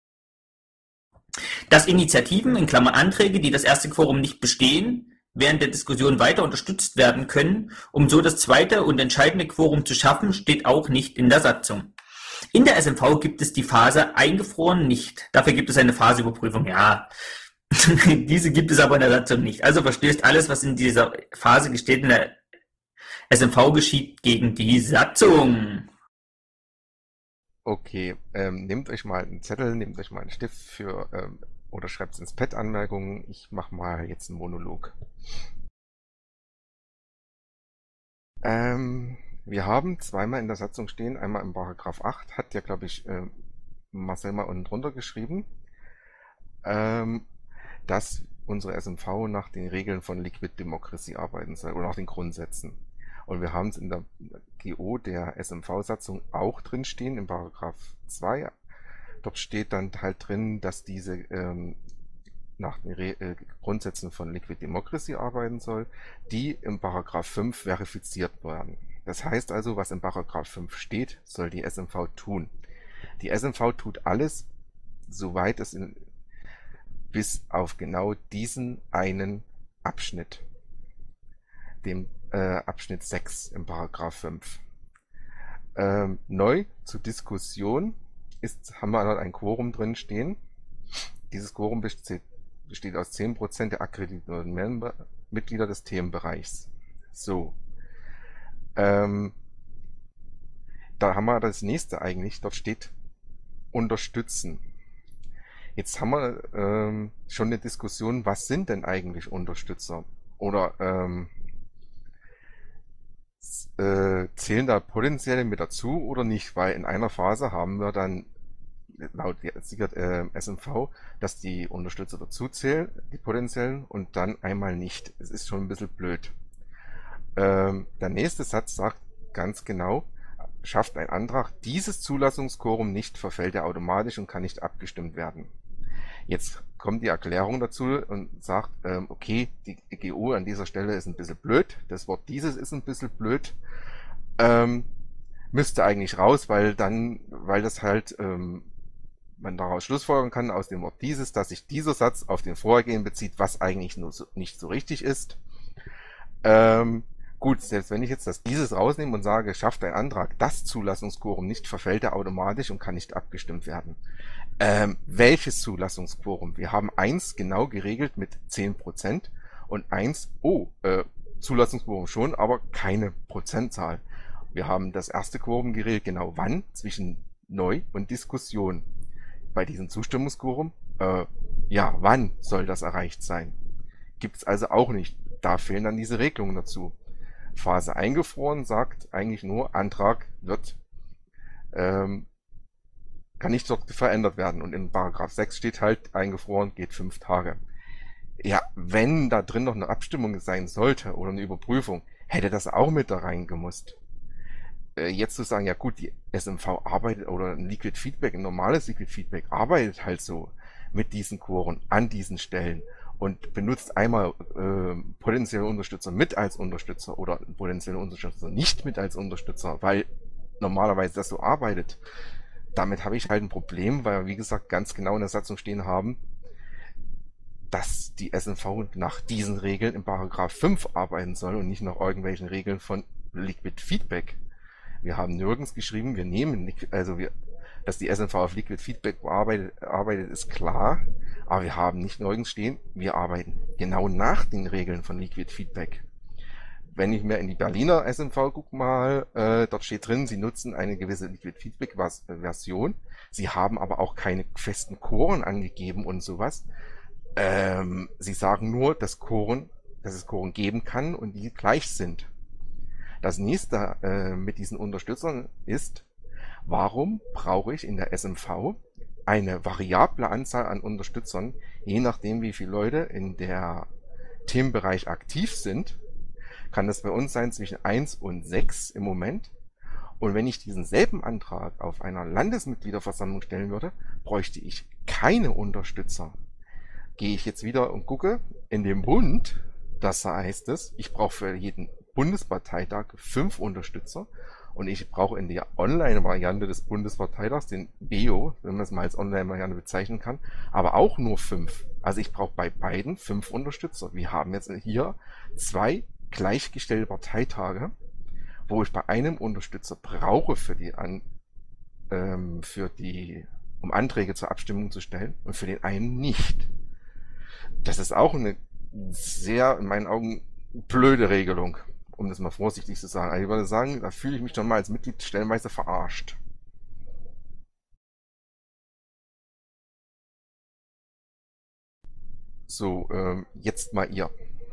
Dass Initiativen in Klammern Anträge, die das erste Quorum nicht bestehen, während der Diskussion weiter unterstützt werden können, um so das zweite und entscheidende Quorum zu schaffen, steht auch nicht in der Satzung. In der S M V gibt es die Phase Eingefroren nicht. Dafür gibt es eine Phaseüberprüfung. Ja, diese gibt es aber in der Satzung nicht. Also verstößt alles, was in dieser Phase steht, in der S M V geschieht, gegen die Satzung. Okay, ähm, nehmt euch mal einen Zettel, nehmt euch mal einen Stift für ähm, oder schreibt ins Pad Anmerkungen. Ich mache mal jetzt einen Monolog. Ähm, wir haben zweimal in der Satzung stehen, einmal im Paragraph acht, hat ja, glaube ich, äh, Marcel mal unten drunter geschrieben, ähm, dass unsere S M V nach den Regeln von Liquid Democracy arbeiten soll oder nach den Grundsätzen. Und wir haben es in der G O der S M V-Satzung auch drin stehen, im Paragraph zwei. Dort steht dann halt drin, dass diese ähm, nach den Re äh, Grundsätzen von Liquid Democracy arbeiten soll, die im Paragraph fünf verifiziert werden. Das heißt also, was im Paragraph fünf steht, soll die S M V tun. Die S M V tut alles, soweit es in, bis auf genau diesen einen Abschnitt, dem äh, Abschnitt sechs im Paragraph fünf. Ähm, neu zur Diskussion ist, haben wir dort ein Quorum drin stehen. Dieses Quorum besteht, besteht aus zehn Prozent der akkreditierten Member, Mitglieder des Themenbereichs. So. Ähm, da haben wir das nächste eigentlich, dort steht unterstützen. Jetzt haben wir ähm, schon eine Diskussion, was sind denn eigentlich Unterstützer? Oder ähm, s- äh, zählen da potenzielle mit dazu oder nicht? Weil in einer Phase haben wir dann laut jetziger äh, S M V, dass die Unterstützer dazu zählen, die potenziellen, und dann einmal nicht. Es ist schon ein bisschen blöd. Ähm, der nächste Satz sagt ganz genau, schafft ein Antrag dieses Zulassungsquorum nicht, verfällt er automatisch und kann nicht abgestimmt werden. Jetzt kommt die Erklärung dazu und sagt, ähm, okay, die G U an dieser Stelle ist ein bisschen blöd, das Wort dieses ist ein bisschen blöd, ähm, müsste eigentlich raus, weil dann, weil das halt, ähm, man daraus schlussfolgern kann aus dem Wort dieses, dass sich dieser Satz auf den Vorgehen bezieht, was eigentlich nur so, nicht so richtig ist. Ähm, gut, selbst wenn ich jetzt das dieses rausnehme und sage, schafft ein Antrag das Zulassungsquorum nicht, verfällt er automatisch und kann nicht abgestimmt werden. Ähm, welches Zulassungsquorum? Wir haben eins genau geregelt mit zehn Prozent und eins, oh, äh, Zulassungsquorum schon, aber keine Prozentzahl. Wir haben das erste Quorum geregelt, genau wann, zwischen Neu- und Diskussion. Bei diesem Zustimmungsquorum, äh, ja, wann soll das erreicht sein? Gibt es also auch nicht. Da fehlen dann diese Regelungen dazu. Phase eingefroren sagt eigentlich nur, Antrag wird ähm, kann nicht dort verändert werden. Und in Paragraph sechs steht halt, eingefroren geht fünf Tage. Ja, wenn da drin noch eine Abstimmung sein sollte oder eine Überprüfung, hätte das auch mit da reingemusst. Äh, jetzt zu sagen, ja gut, die S M V arbeitet oder ein Liquid Feedback, ein normales Liquid Feedback arbeitet halt so mit diesen Quoren an diesen Stellen und benutzt einmal äh, potenzielle Unterstützer mit als Unterstützer oder potenzielle Unterstützer nicht mit als Unterstützer, weil normalerweise das so arbeitet. Damit habe ich halt ein Problem, weil wir, wie gesagt, ganz genau in der Satzung stehen haben, dass die S M V nach diesen Regeln im Paragraph fünf arbeiten soll und nicht nach irgendwelchen Regeln von Liquid Feedback. Wir haben nirgends geschrieben, wir nehmen, also wir, dass die S M V auf Liquid Feedback arbeitet, arbeitet, ist klar, aber wir haben nicht nirgends stehen, wir arbeiten genau nach den Regeln von Liquid Feedback. Wenn ich mir in die Berliner S M V gucke mal, äh, dort steht drin, sie nutzen eine gewisse Liquid Feedback Version, sie haben aber auch keine festen Choren angegeben und sowas. Ähm, sie sagen nur, dass Choren, dass es Choren geben kann und die gleich sind. Das nächste äh, mit diesen Unterstützern ist, warum brauche ich in der S M V eine variable Anzahl an Unterstützern, je nachdem wie viele Leute in der Themenbereich aktiv sind, kann das bei uns sein zwischen eins und sechs im Moment. Und wenn ich diesen selben Antrag auf einer Landesmitgliederversammlung stellen würde, bräuchte ich keine Unterstützer. Gehe ich jetzt wieder und gucke, in dem Bund, das heißt es, ich brauche für jeden Bundesparteitag fünf Unterstützer und ich brauche in der Online-Variante des Bundesparteitags, den B E O, wenn man es mal als Online-Variante bezeichnen kann, aber auch nur fünf. Also ich brauche bei beiden fünf Unterstützer. Wir haben jetzt hier zwei gleichgestellte Parteitage, wo ich bei einem Unterstützer brauche für die, An ähm, für die, um Anträge zur Abstimmung zu stellen und für den einen nicht. Das ist auch eine sehr, in meinen Augen, blöde Regelung, um das mal vorsichtig zu sagen. Also ich würde sagen, da fühle ich mich schon mal als Mitglied stellenweise verarscht. So, ähm, jetzt mal ihr.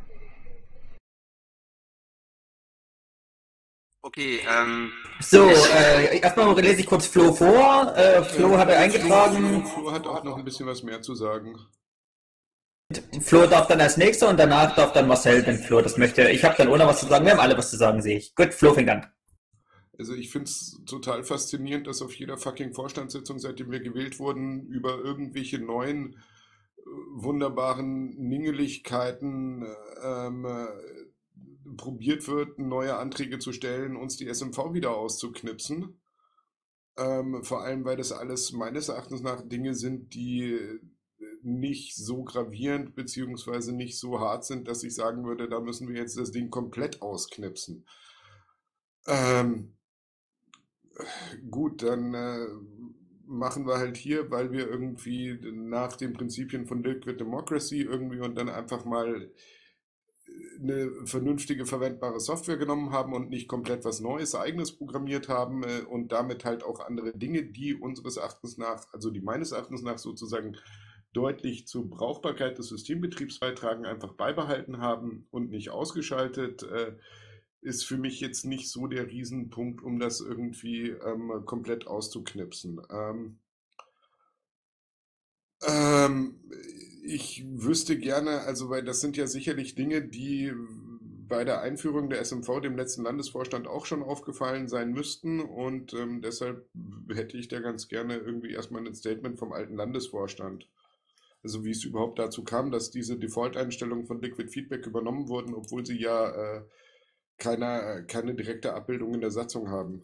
Okay, ähm, So, äh, erstmal lese ich kurz Flo vor. Äh, Flo hatte Flo, eingetragen. Flo hat auch noch ein bisschen was mehr zu sagen. Flo darf dann als nächster und danach darf dann Marcel, wenn Flo das möchte. Ich habe dann ohne was zu sagen. Wir haben alle was zu sagen, sehe ich. Gut, Flo fängt an. Also ich finde es total faszinierend, dass auf jeder fucking Vorstandssitzung, seitdem wir gewählt wurden, über irgendwelche neuen äh, wunderbaren Ningeligkeiten ähm, äh, probiert wird, neue Anträge zu stellen, uns die S M V wieder auszuknipsen. Ähm, vor allem, weil das alles meines Erachtens nach Dinge sind, die äh, nicht so gravierend beziehungsweise nicht so hart sind, dass ich sagen würde, da müssen wir jetzt das Ding komplett ausknipsen. Ähm, gut, dann äh, machen wir halt hier, weil wir irgendwie nach den Prinzipien von Liquid Democracy irgendwie und dann einfach mal eine vernünftige, verwendbare Software genommen haben und nicht komplett was Neues, Eigenes programmiert haben äh, und damit halt auch andere Dinge, die unseres Erachtens nach, also die meines Erachtens nach sozusagen deutlich zur Brauchbarkeit des Systembetriebs beitragen, einfach beibehalten haben und nicht ausgeschaltet, äh, ist für mich jetzt nicht so der Riesenpunkt, um das irgendwie ähm, komplett auszuknipsen. Ähm, ähm, ich wüsste gerne, also weil das sind ja sicherlich Dinge, die bei der Einführung der S M V dem letzten Landesvorstand auch schon aufgefallen sein müssten und ähm, deshalb hätte ich da ganz gerne irgendwie erstmal ein Statement vom alten Landesvorstand. Also wie es überhaupt dazu kam, dass diese Default-Einstellungen von Liquid Feedback übernommen wurden, obwohl sie ja äh, keine, keine direkte Abbildung in der Satzung haben.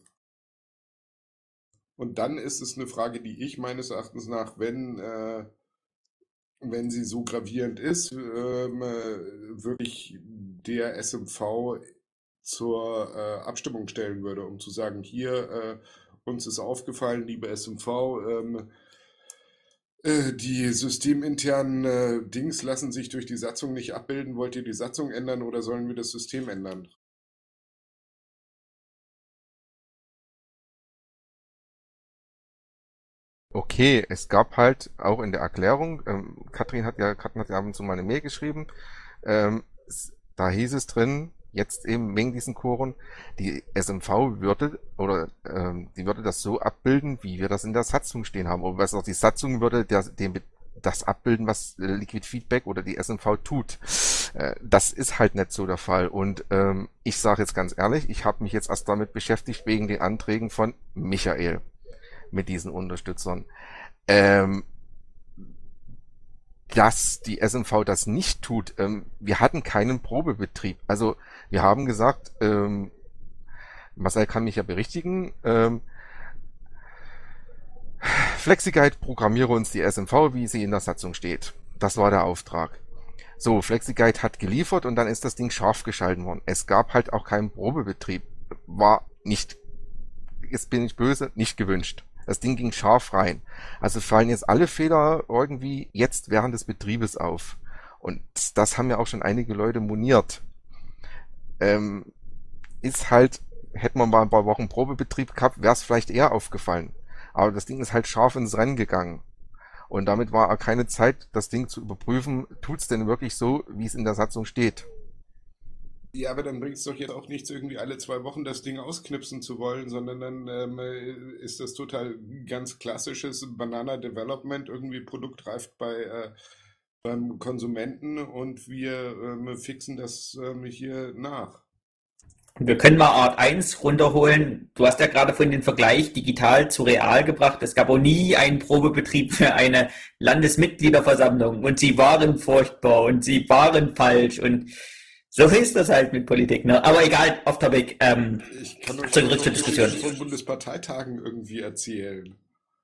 Und dann ist es eine Frage, die ich meines Erachtens nach, wenn, äh, wenn sie so gravierend ist, ähm, äh, wirklich der S M V zur äh, Abstimmung stellen würde, um zu sagen, hier, äh, uns ist aufgefallen, liebe S M V, ähm, äh, die systeminternen äh, Dings lassen sich durch die Satzung nicht abbilden. Wollt ihr die Satzung ändern oder sollen wir das System ändern? Okay, es gab halt auch in der Erklärung, ähm, Katrin hat ja, Katrin hat ja ab und zu mal eine Mail geschrieben, ähm, s- da hieß es drin, jetzt eben wegen diesen Choren, die S M V würde, oder ähm, die würde das so abbilden, wie wir das in der Satzung stehen haben. Oder was auch die Satzung würde, der, den, das abbilden, was äh, Liquid Feedback oder die S M V tut. Äh, das ist halt nicht so der Fall. Und ähm, ich sage jetzt ganz ehrlich, ich habe mich jetzt erst damit beschäftigt, wegen den Anträgen von Michael mit diesen Unterstützern. Ähm, dass die S M V das nicht tut, ähm, wir hatten keinen Probebetrieb. Also wir haben gesagt, ähm, Marcel kann mich ja berichtigen, ähm, FlexiGuide programmiere uns die S M V, wie sie in der Satzung steht. Das war der Auftrag. So, FlexiGuide hat geliefert und dann ist das Ding scharf geschalten worden. Es gab halt auch keinen Probebetrieb. War nicht, jetzt bin ich böse, nicht gewünscht. Das Ding ging scharf rein. Also fallen jetzt alle Fehler irgendwie jetzt während des Betriebes auf. Und das haben ja auch schon einige Leute moniert. Ähm, ist halt, hätten wir mal ein paar Wochen Probebetrieb gehabt, wäre es vielleicht eher aufgefallen. Aber das Ding ist halt scharf ins Rennen gegangen. Und damit war auch keine Zeit, das Ding zu überprüfen, tut's denn wirklich so, wie es in der Satzung steht. Ja, aber dann bringt es doch jetzt auch nichts, irgendwie alle zwei Wochen das Ding ausknipsen zu wollen, sondern dann ähm, äh, ist das total ganz klassisches Banana Development, irgendwie Produkt reift bei, äh, beim Konsumenten und wir ähm, fixen das ähm, hier nach. Wir können mal Art eins runterholen. Du hast ja gerade von den Vergleich digital zu real gebracht. Es gab auch nie einen Probebetrieb für eine Landesmitgliederversammlung und sie waren furchtbar und sie waren falsch und so ist das halt mit Politik, ne? Aber egal, off topic. Ähm, Ich kann euch zurück auch zur noch Diskussion. Geschichten von Bundesparteitagen irgendwie erzählen.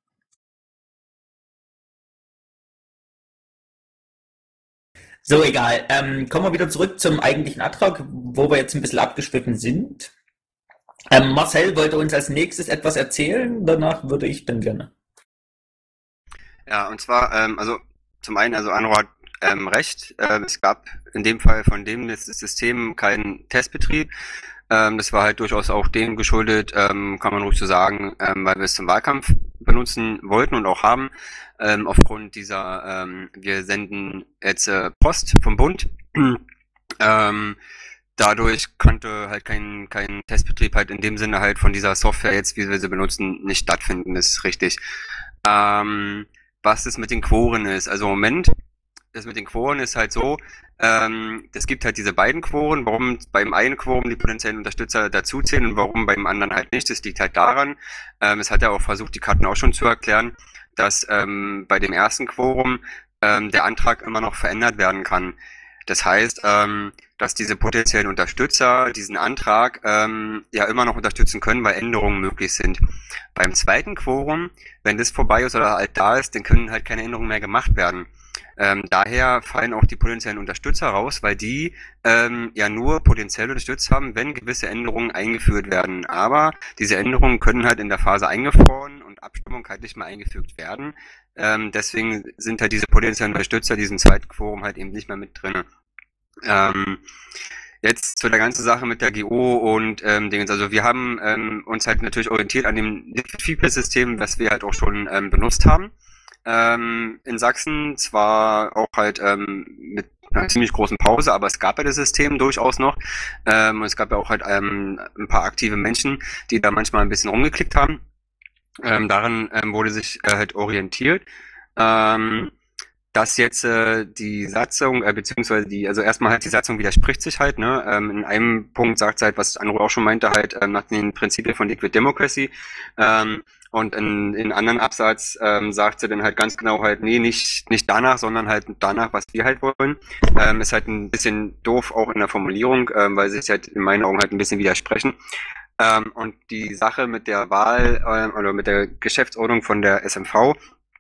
So, egal. Ähm, kommen wir wieder zurück zum eigentlichen Antrag, wo wir jetzt ein bisschen abgeschwiffen sind. Ähm, Marcel wollte uns als nächstes etwas erzählen, danach würde ich dann gerne. Ja, und zwar, ähm, also zum einen, also Anro hat ähm, recht, ähm, es gab in dem Fall von dem System keinen Testbetrieb. Ähm, das war halt durchaus auch dem geschuldet, ähm, kann man ruhig so sagen, ähm, weil wir es zum Wahlkampf benutzen wollten und auch haben. Ähm, aufgrund dieser, ähm, wir senden jetzt äh, Post vom Bund. ähm, dadurch konnte halt kein, kein Testbetrieb halt in dem Sinne halt von dieser Software jetzt, wie wir sie benutzen, nicht stattfinden, das ist richtig. Ähm, was es mit den Quoren ist, also im Moment, das mit den Quoren ist halt so, ähm, es gibt halt diese beiden Quoren, warum beim einen Quorum die potenziellen Unterstützer dazuzählen und warum beim anderen halt nicht, das liegt halt daran, ähm, es hat ja auch versucht, die Karten auch schon zu erklären, dass ähm, bei dem ersten Quorum ähm, der Antrag immer noch verändert werden kann. Das heißt, ähm, dass diese potenziellen Unterstützer diesen Antrag ähm, ja immer noch unterstützen können, weil Änderungen möglich sind. Beim zweiten Quorum, wenn das vorbei ist oder halt da ist, dann können halt keine Änderungen mehr gemacht werden. Ähm, daher fallen auch die potenziellen Unterstützer raus, weil die ähm, ja nur potenziell unterstützt haben, wenn gewisse Änderungen eingeführt werden. Aber diese Änderungen können halt in der Phase eingefroren und Abstimmung halt nicht mehr eingefügt werden. Ähm, deswegen sind halt diese potenziellen Unterstützer diesen zweiten Quorum halt eben nicht mehr mit drin. Ähm, jetzt zu der ganzen Sache mit der G O und ähm, Dingens. Also wir haben ähm, uns halt natürlich orientiert an dem Feedback-System, was wir halt auch schon ähm, benutzt haben. ähm, in Sachsen, zwar auch halt ähm, mit einer ziemlich großen Pause, aber es gab ja das System durchaus noch. Ähm, es gab ja auch halt ähm, ein paar aktive Menschen, die da manchmal ein bisschen rumgeklickt haben. Ähm, daran ähm, wurde sich äh, halt orientiert. Ähm, dass jetzt äh, die Satzung, äh, beziehungsweise die, also erstmal halt die Satzung widerspricht sich halt, ne? Ähm, in einem Punkt sagt sie halt, was Andro auch schon meinte, halt ähm, nach den Prinzipien von Liquid Democracy. Ähm, und in, in anderen Absatz ähm, sagt sie dann halt ganz genau halt, nee, nicht, nicht danach, sondern halt danach, was wir halt wollen. Ähm, ist halt ein bisschen doof auch in der Formulierung, ähm, weil sie sich halt in meinen Augen halt ein bisschen widersprechen. Ähm, und die Sache mit der Wahl ähm, oder mit der Geschäftsordnung von der S M V,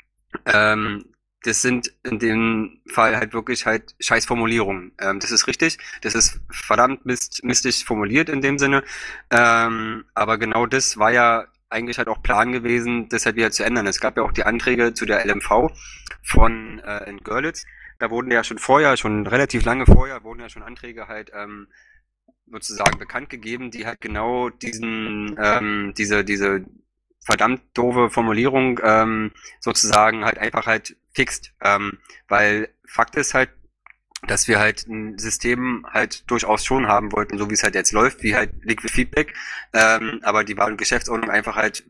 ähm, das sind in dem Fall halt wirklich halt scheiß Formulierungen. Ähm, das ist richtig. Das ist verdammt mist, mistig formuliert in dem Sinne. Ähm, aber genau das war ja eigentlich halt auch Plan gewesen, das halt wieder zu ändern. Es gab ja auch die Anträge zu der L M V von äh, in Görlitz. Da wurden ja schon vorher, schon relativ lange vorher, wurden ja schon Anträge halt ähm, sozusagen bekannt gegeben, die halt genau diesen, ähm, diese, diese verdammt doofe Formulierung ähm, sozusagen halt einfach halt fixt. Ähm, weil Fakt ist halt, dass wir halt ein System halt durchaus schon haben wollten, so wie es halt jetzt läuft, wie halt Liquid Feedback, ähm, aber die Wahl- und Geschäftsordnung einfach halt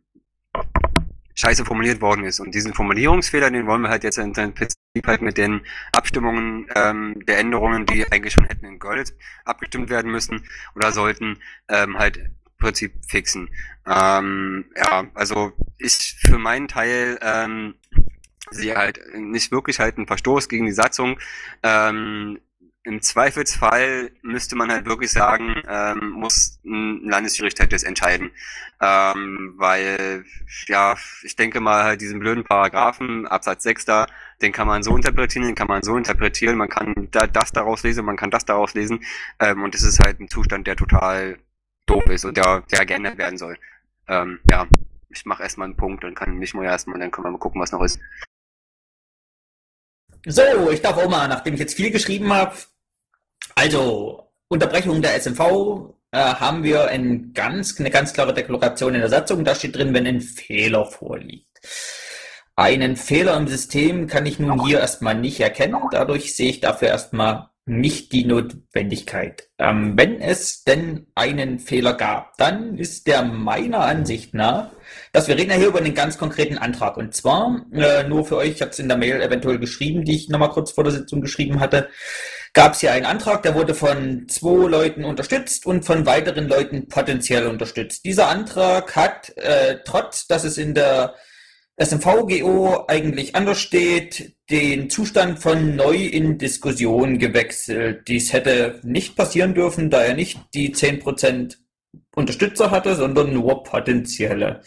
scheiße formuliert worden ist. Und diesen Formulierungsfehler, den wollen wir halt jetzt im Prinzip halt mit den Abstimmungen ähm, der Änderungen, die eigentlich schon hätten in Görlitz abgestimmt werden müssen oder sollten, ähm, halt im Prinzip fixen. Ähm, ja, also ich für meinen Teil ähm, sehe halt nicht wirklich halt einen Verstoß gegen die Satzung. Ähm, Im Zweifelsfall müsste man halt wirklich sagen, ähm, muss ein Landesgericht halt das entscheiden. Ähm, weil, ja, ich denke mal, halt diesen blöden Paragraphen, Absatz sechs da, den kann man so interpretieren, den kann man so interpretieren, man kann da, das daraus lesen, man kann das daraus lesen. Ähm, und das ist halt ein Zustand, der total doof ist und der, der geändert werden soll. Ähm, ja, ich mache erstmal einen Punkt, dann kann mich mal erstmal, dann können wir mal gucken, was noch ist. So, ich darf auch mal, nachdem ich jetzt viel geschrieben habe, also Unterbrechung der S M V, äh, haben wir ein ganz, eine ganz klare Deklaration in der Satzung. Da steht drin, wenn ein Fehler vorliegt. Einen Fehler im System kann ich nun hier erstmal nicht erkennen. Dadurch sehe ich dafür erstmal nicht die Notwendigkeit. Ähm, wenn es denn einen Fehler gab, dann ist der meiner Ansicht nach, dass wir reden ja hier über einen ganz konkreten Antrag. Und zwar, äh, nur für euch, ich habe es in der Mail eventuell geschrieben, die ich nochmal kurz vor der Sitzung geschrieben hatte, gab es hier einen Antrag, der wurde von zwei Leuten unterstützt und von weiteren Leuten potenziell unterstützt. Dieser Antrag hat, äh, trotz dass es in der S M V G O eigentlich anders steht, den Zustand von neu in Diskussion gewechselt. Dies hätte nicht passieren dürfen, da er nicht die zehn Prozent Unterstützer hatte, sondern nur potenzielle.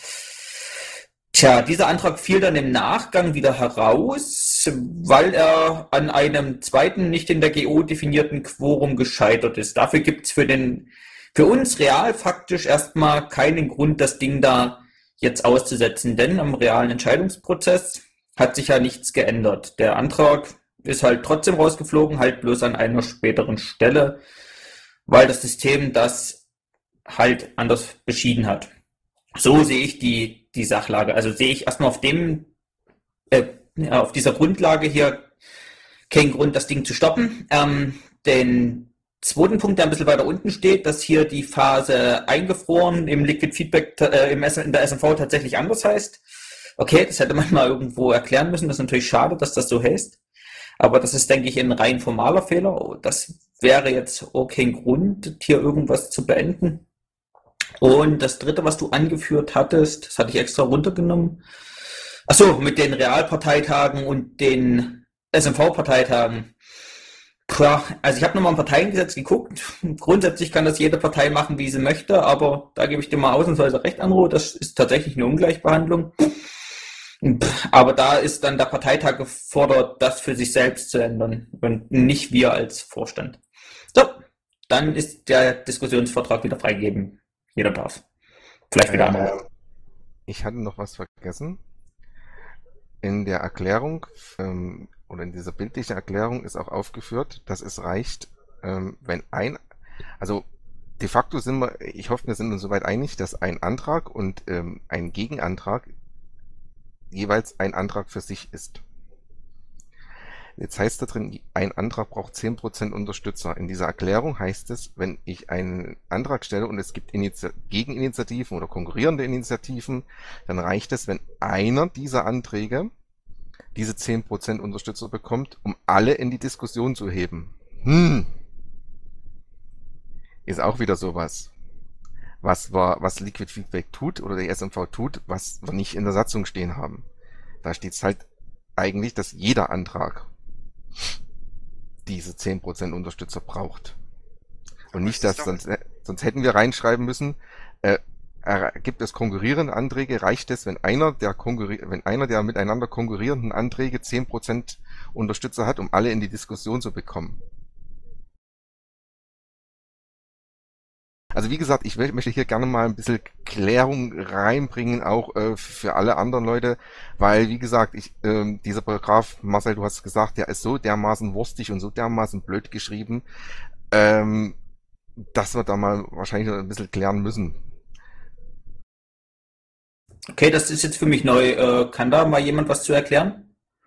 Tja, dieser Antrag fiel dann im Nachgang wieder heraus, weil er an einem zweiten, nicht in der G O definierten Quorum gescheitert ist. Dafür gibt es für den, für uns real faktisch erstmal keinen Grund, das Ding da jetzt auszusetzen, denn am realen Entscheidungsprozess hat sich ja nichts geändert. Der Antrag ist halt trotzdem rausgeflogen, halt bloß an einer späteren Stelle, weil das System das halt anders beschieden hat. So sehe ich die, die Sachlage. Also sehe ich erstmal auf dem, äh, auf dieser Grundlage hier keinen Grund, das Ding zu stoppen. Ähm, den zweiten Punkt, der ein bisschen weiter unten steht, dass hier die Phase eingefroren im Liquid Feedback äh, im, in der S M V tatsächlich anders heißt. Okay, das hätte man mal irgendwo erklären müssen. Das ist natürlich schade, dass das so heißt. Aber das ist, denke ich, ein rein formaler Fehler. Das wäre jetzt auch kein Grund, hier irgendwas zu beenden. Und das dritte, was du angeführt hattest, das hatte ich extra runtergenommen. Achso, mit den Realparteitagen und den S M V-Parteitagen. Ja, also ich habe nochmal im Parteiengesetz geguckt. Grundsätzlich kann das jede Partei machen, wie sie möchte, aber da gebe ich dir mal ausnahmsweise recht, Anro, das ist tatsächlich eine Ungleichbehandlung. Aber da ist dann der Parteitag gefordert, das für sich selbst zu ändern und nicht wir als Vorstand. So, dann ist der Diskussionsvortrag wieder freigegeben. Jeder darf. Vielleicht wieder Anro. Äh, ich hatte noch was vergessen. In der Erklärung ähm, oder in dieser bildlichen Erklärung ist auch aufgeführt, dass es reicht, ähm, wenn ein, also de facto sind wir, ich hoffe, wir sind uns soweit einig, dass ein Antrag und ähm, ein Gegenantrag jeweils ein Antrag für sich ist. Jetzt heißt da drin, ein Antrag braucht zehn Prozent Unterstützer. In dieser Erklärung heißt es, wenn ich einen Antrag stelle und es gibt Inizi- Gegeninitiativen oder konkurrierende Initiativen, dann reicht es, wenn einer dieser Anträge diese zehn Prozent Unterstützer bekommt, um alle in die Diskussion zu heben. Hm. Ist auch wieder sowas. Was war, was Liquid Feedback tut oder die S M V tut, was wir nicht in der Satzung stehen haben. Da steht es halt eigentlich, dass jeder Antrag diese zehn Prozent Unterstützer braucht. Und nicht, dass sonst, sonst hätten wir reinschreiben müssen, äh, äh, gibt es konkurrierende Anträge, reicht es, wenn einer der konkurri- wenn einer der miteinander konkurrierenden Anträge zehn Prozent Unterstützer hat, um alle in die Diskussion zu bekommen. Also wie gesagt, ich möchte hier gerne mal ein bisschen Klärung reinbringen, auch äh, für alle anderen Leute, weil wie gesagt, ich ähm, dieser Paragraph, Marcel, du hast gesagt, der ist so dermaßen wurstig und so dermaßen blöd geschrieben, ähm, dass wir da mal wahrscheinlich noch ein bisschen klären müssen. Okay, das ist jetzt für mich neu. Äh, kann da mal jemand was zu erklären?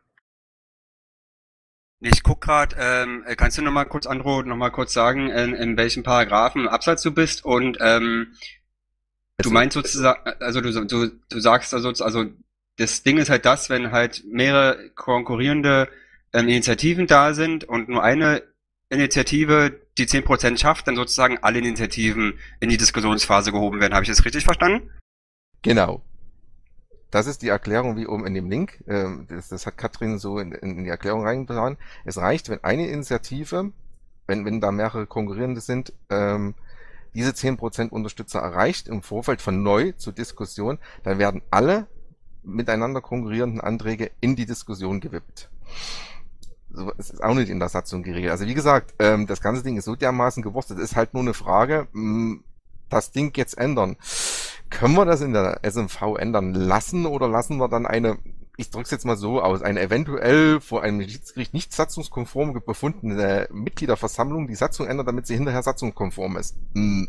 Nee, ich guck gerade, ähm, äh, kannst du noch mal kurz, Andro, noch mal kurz sagen, in, in welchem Paragraphen Absatz du bist und ähm, du Also, meinst sozusagen, also du, du, du sagst also, also das Ding ist halt das, wenn halt mehrere konkurrierende ähm, Initiativen da sind und nur eine Initiative die zehn Prozent schafft, dann sozusagen alle Initiativen in die Diskussionsphase gehoben werden. Habe ich das richtig verstanden? genau. Das ist die Erklärung wie oben in dem Link. Ähm, das, das hat Katrin so in, in die Erklärung reingetan. Es reicht, wenn eine Initiative, wenn, wenn da mehrere Konkurrierende sind, ähm, diese zehn Prozent Unterstützer erreicht im Vorfeld von neu zur Diskussion, dann werden alle miteinander konkurrierenden Anträge in die Diskussion gewippt. So, es ist auch nicht in der Satzung geregelt. Also wie gesagt, ähm, das ganze Ding ist so dermaßen gewurstet. Es ist halt nur eine Frage, mh, das Ding jetzt ändern. Können wir das in der S M V ändern lassen oder lassen wir dann eine, ich drücke es jetzt mal so aus, eine eventuell vor einem Schiedsgericht nicht satzungskonform befundene Mitgliederversammlung die Satzung ändern, damit sie hinterher satzungskonform ist? Hm.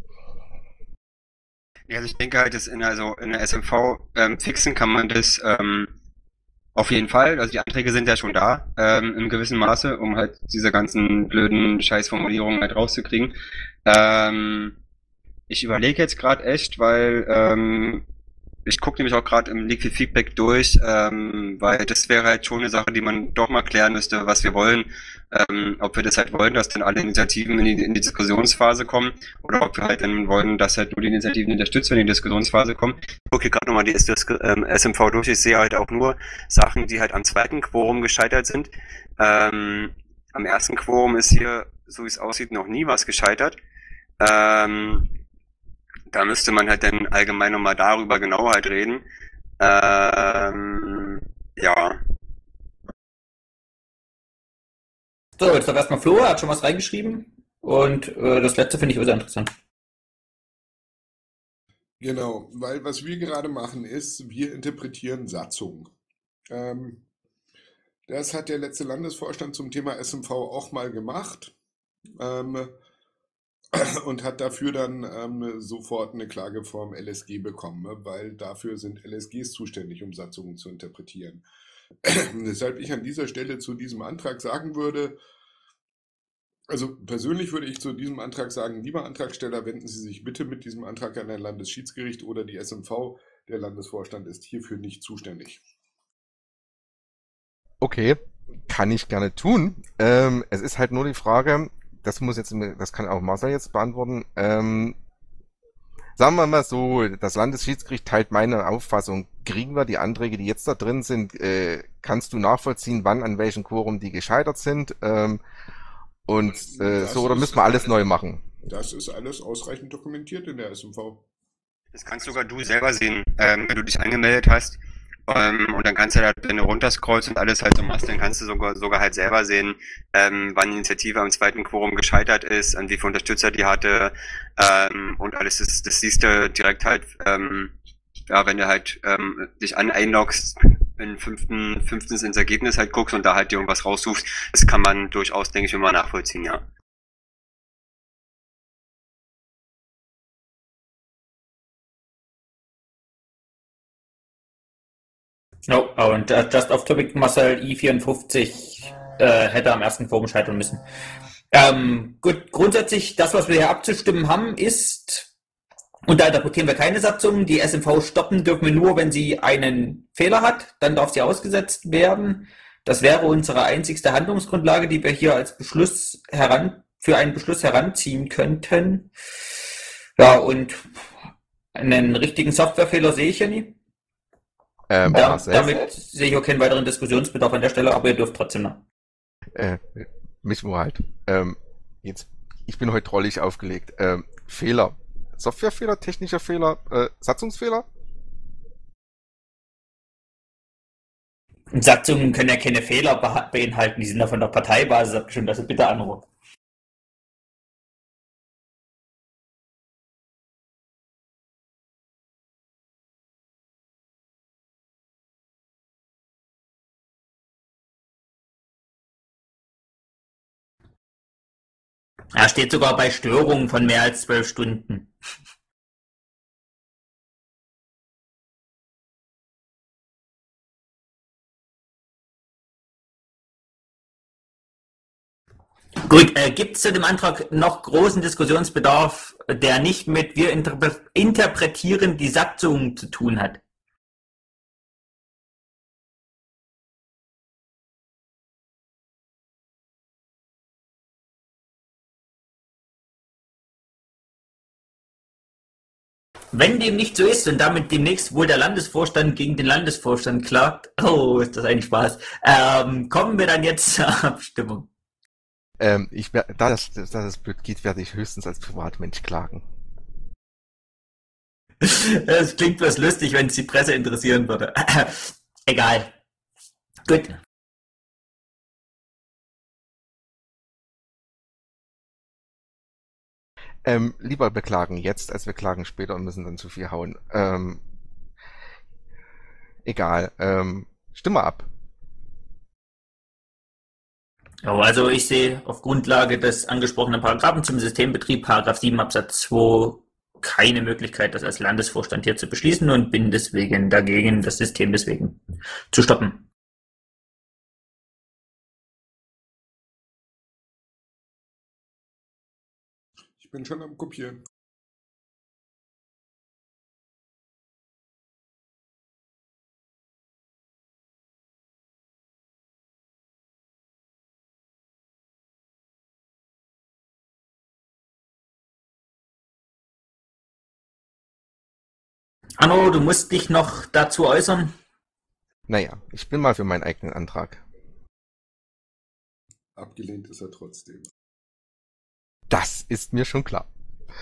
Ja, also ich denke halt, dass in, also in der S M V ähm, fixen kann man das ähm, auf jeden Fall. Also die Anträge sind ja schon da, ähm, im gewissen Maße, um halt diese ganzen blöden Scheißformulierungen halt rauszukriegen. Ähm, ich überlege jetzt gerade echt, weil ähm, ich gucke nämlich auch gerade im Liquid Feedback durch, ähm, weil das wäre halt schon eine Sache, die man doch mal klären müsste, was wir wollen. Ähm, ob wir das halt wollen, dass dann alle Initiativen in die, in die Diskussionsphase kommen oder ob wir halt dann wollen, dass halt nur die Initiativen unterstützt, wenn die in die Diskussionsphase kommen. Ich gucke hier gerade nochmal die ähm, S M V durch. Ich sehe halt auch nur Sachen, die halt am zweiten Quorum gescheitert sind. Ähm, am ersten Quorum ist hier, so wie es aussieht, noch nie was gescheitert. Ähm, Da müsste man halt dann allgemein nochmal darüber genau halt reden. Ähm, ja. So, jetzt darf erstmal Flo, er hat schon was reingeschrieben. Und äh, das letzte finde ich sehr interessant. Genau, weil was wir gerade machen ist, wir interpretieren Satzung. Ähm, das hat der letzte Landesvorstand zum Thema S M V auch mal gemacht. Ähm, und hat dafür dann ähm, sofort eine Klage vom L S G bekommen, ne? Weil dafür sind L S Gs zuständig, um Satzungen zu interpretieren. Deshalb ich an dieser Stelle zu diesem Antrag sagen würde, also persönlich würde ich zu diesem Antrag sagen, lieber Antragsteller, wenden Sie sich bitte mit diesem Antrag an ein Landesschiedsgericht oder die S M V. Der Landesvorstand ist hierfür nicht zuständig. Okay, kann ich gerne tun. Ähm, es ist halt nur die Frage, das muss jetzt, das kann auch Marcel jetzt beantworten. Ähm, sagen wir mal so, das Landesschiedsgericht teilt meine Auffassung. Kriegen wir die Anträge, die jetzt da drin sind, äh, kannst du nachvollziehen, wann an welchem Quorum die gescheitert sind? Ähm, und äh, Das so, oder ist, müssen wir alles neu machen? das ist alles ausreichend dokumentiert in der S M V. Das kannst sogar du selber sehen, ähm, wenn du dich angemeldet hast. Ähm, und dann kannst du da, wenn du runterscrollst und alles halt so machst, dann kannst du sogar, sogar halt selber sehen, ähm, wann die Initiative am zweiten Quorum gescheitert ist, an wie viele Unterstützer die hatte, ähm, und alles. Das, das siehst du direkt halt, ähm, ja, wenn du halt ähm, dich an einloggst, in fünften, fünftens ins Ergebnis halt guckst und da halt dir irgendwas raussuchst. Das kann man durchaus, denke ich, immer nachvollziehen, ja. No, und äh, Just Off Topic Marcel I vierundfünfzig äh, hätte am ersten Forum scheitern müssen. Ähm, gut, grundsätzlich, das, was wir hier abzustimmen haben, ist, und da interpretieren wir keine Satzung, die S M V stoppen dürfen wir nur, wenn sie einen Fehler hat, dann darf sie ausgesetzt werden. Das wäre unsere einzigste Handlungsgrundlage, die wir hier als Beschluss heran, für einen Beschluss heranziehen könnten. Ja, und einen richtigen Softwarefehler sehe ich ja nie. Ähm, Da, Marcel, damit sehe ich auch keinen weiteren Diskussionsbedarf an der Stelle, aber ihr dürft trotzdem noch. äh, mich nur halt. Ähm, jetzt, ich bin heute trollig aufgelegt. Ähm, Fehler. Softwarefehler, technischer Fehler, äh, Satzungsfehler? Und Satzungen können ja keine Fehler beha- beinhalten, die sind ja von der Parteibasis abgestimmt, also bitte anrufen. Ja, steht sogar bei Störungen von mehr als zwölf Stunden. Gut, äh, gibt es zu dem Antrag noch großen Diskussionsbedarf, der nicht mit wir interpre interpretieren die Satzung zu tun hat? Wenn dem nicht so ist und damit demnächst wohl der Landesvorstand gegen den Landesvorstand klagt, oh, ist das ein Spaß, ähm, kommen wir dann jetzt zur Abstimmung. Ähm, ich wer- da das, da das blöd geht, werde ich höchstens als Privatmensch klagen. Es klingt was lustig, wenn es die Presse interessieren würde. Egal. Gut. Ähm, lieber beklagen jetzt, als wir klagen später und müssen dann zu viel hauen. Ähm, egal. Ähm, Stimme ab. Ja, also ich sehe auf Grundlage des angesprochenen Paragraphen zum Systembetrieb, Paragraph sieben Absatz zwei, keine Möglichkeit, das als Landesvorstand hier zu beschließen und bin deswegen dagegen, das System deswegen zu stoppen. Ich bin schon am Kopieren. Anno, du musst dich noch dazu äußern. Naja, ich bin mal für meinen eigenen Antrag. Abgelehnt ist er trotzdem. Das ist mir schon klar.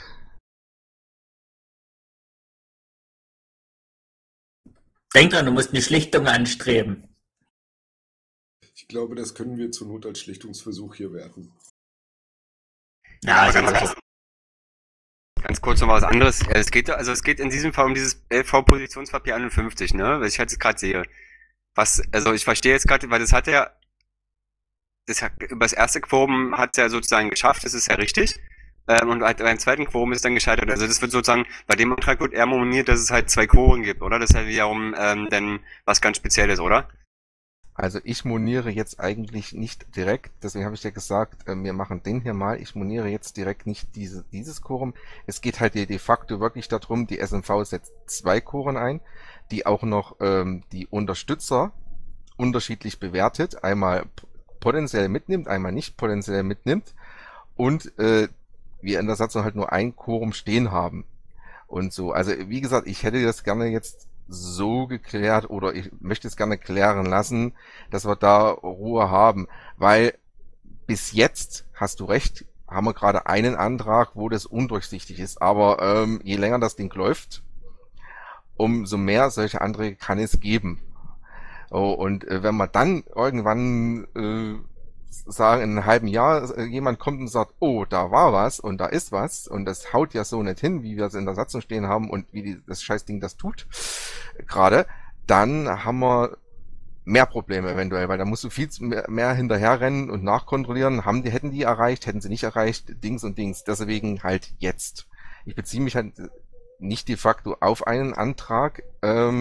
Denk dran, du musst eine Schlichtung anstreben. Ich glaube, das können wir zur Not als Schlichtungsversuch hier werten. Ja, Aber also, ganz, kurz, ganz kurz noch was anderes. Ja, Es geht, also es geht in diesem Fall um dieses L V-Positionspapier einundfünfzig, ne? Was ich halt jetzt gerade sehe. Was, also ich verstehe jetzt gerade, weil das hat ja, das hat, über das erste Quorum hat es ja sozusagen geschafft, das ist ja richtig. Ähm, und halt beim zweiten Quorum ist dann gescheitert. Also das wird sozusagen, bei dem Antrag wird eher moniert, dass es halt zwei Quoren gibt, oder? Das ist halt wiederum ähm, dann was ganz Spezielles, oder? Also ich moniere jetzt eigentlich nicht direkt, deswegen habe ich ja gesagt, äh, wir machen den hier mal. Ich moniere jetzt direkt nicht diese, dieses Quorum. Es geht halt de de facto wirklich darum, die S M V setzt zwei Quoren ein, die auch noch ähm, die Unterstützer unterschiedlich bewertet. Einmal p- potenziell mitnimmt, einmal nicht potenziell mitnimmt. Und äh, wir in der Satzung halt nur ein Quorum stehen haben. Und so, also wie gesagt, ich hätte das gerne jetzt so geklärt oder ich möchte es gerne klären lassen, dass wir da Ruhe haben, weil bis jetzt, hast du recht, haben wir gerade einen Antrag, wo das undurchsichtig ist, aber ähm, je länger das Ding läuft, umso mehr solche Anträge kann es geben. Oh, und äh, wenn wir dann irgendwann äh, sagen, in einem halben Jahr äh, jemand kommt und sagt, oh, da war was und da ist was und das haut ja so nicht hin, wie wir es in der Satzung stehen haben und wie die, das Scheißding das tut, gerade, dann haben wir mehr Probleme eventuell, weil da musst du viel mehr, mehr hinterherrennen und nachkontrollieren, haben die, hätten die erreicht, hätten sie nicht erreicht, Dings und Dings, deswegen halt jetzt. Ich beziehe mich halt nicht de facto auf einen Antrag, ähm,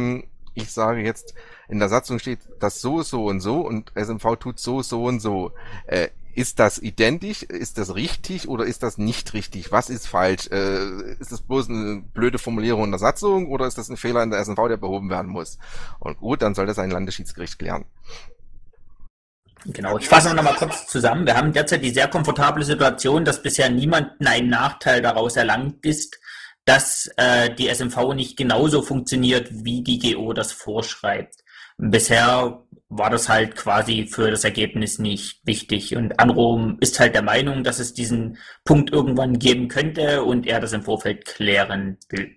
ich sage jetzt, in der Satzung steht das so, so und so und S M V tut so, so und so. Äh, ist das identisch? Ist das richtig oder ist das nicht richtig? Was ist falsch? Äh, ist das bloß eine blöde Formulierung in der Satzung oder ist das ein Fehler in der S M V, der behoben werden muss? Und gut, dann soll das ein Landesschiedsgericht klären. Genau, ich fasse noch mal kurz zusammen. Wir haben derzeit die sehr komfortable Situation, dass bisher niemandem ein Nachteil daraus erlangt ist, dass äh, die S M V nicht genauso funktioniert, wie die G O das vorschreibt. Bisher war das halt quasi für das Ergebnis nicht wichtig. Und Anrom ist halt der Meinung, dass es diesen Punkt irgendwann geben könnte und er das im Vorfeld klären will.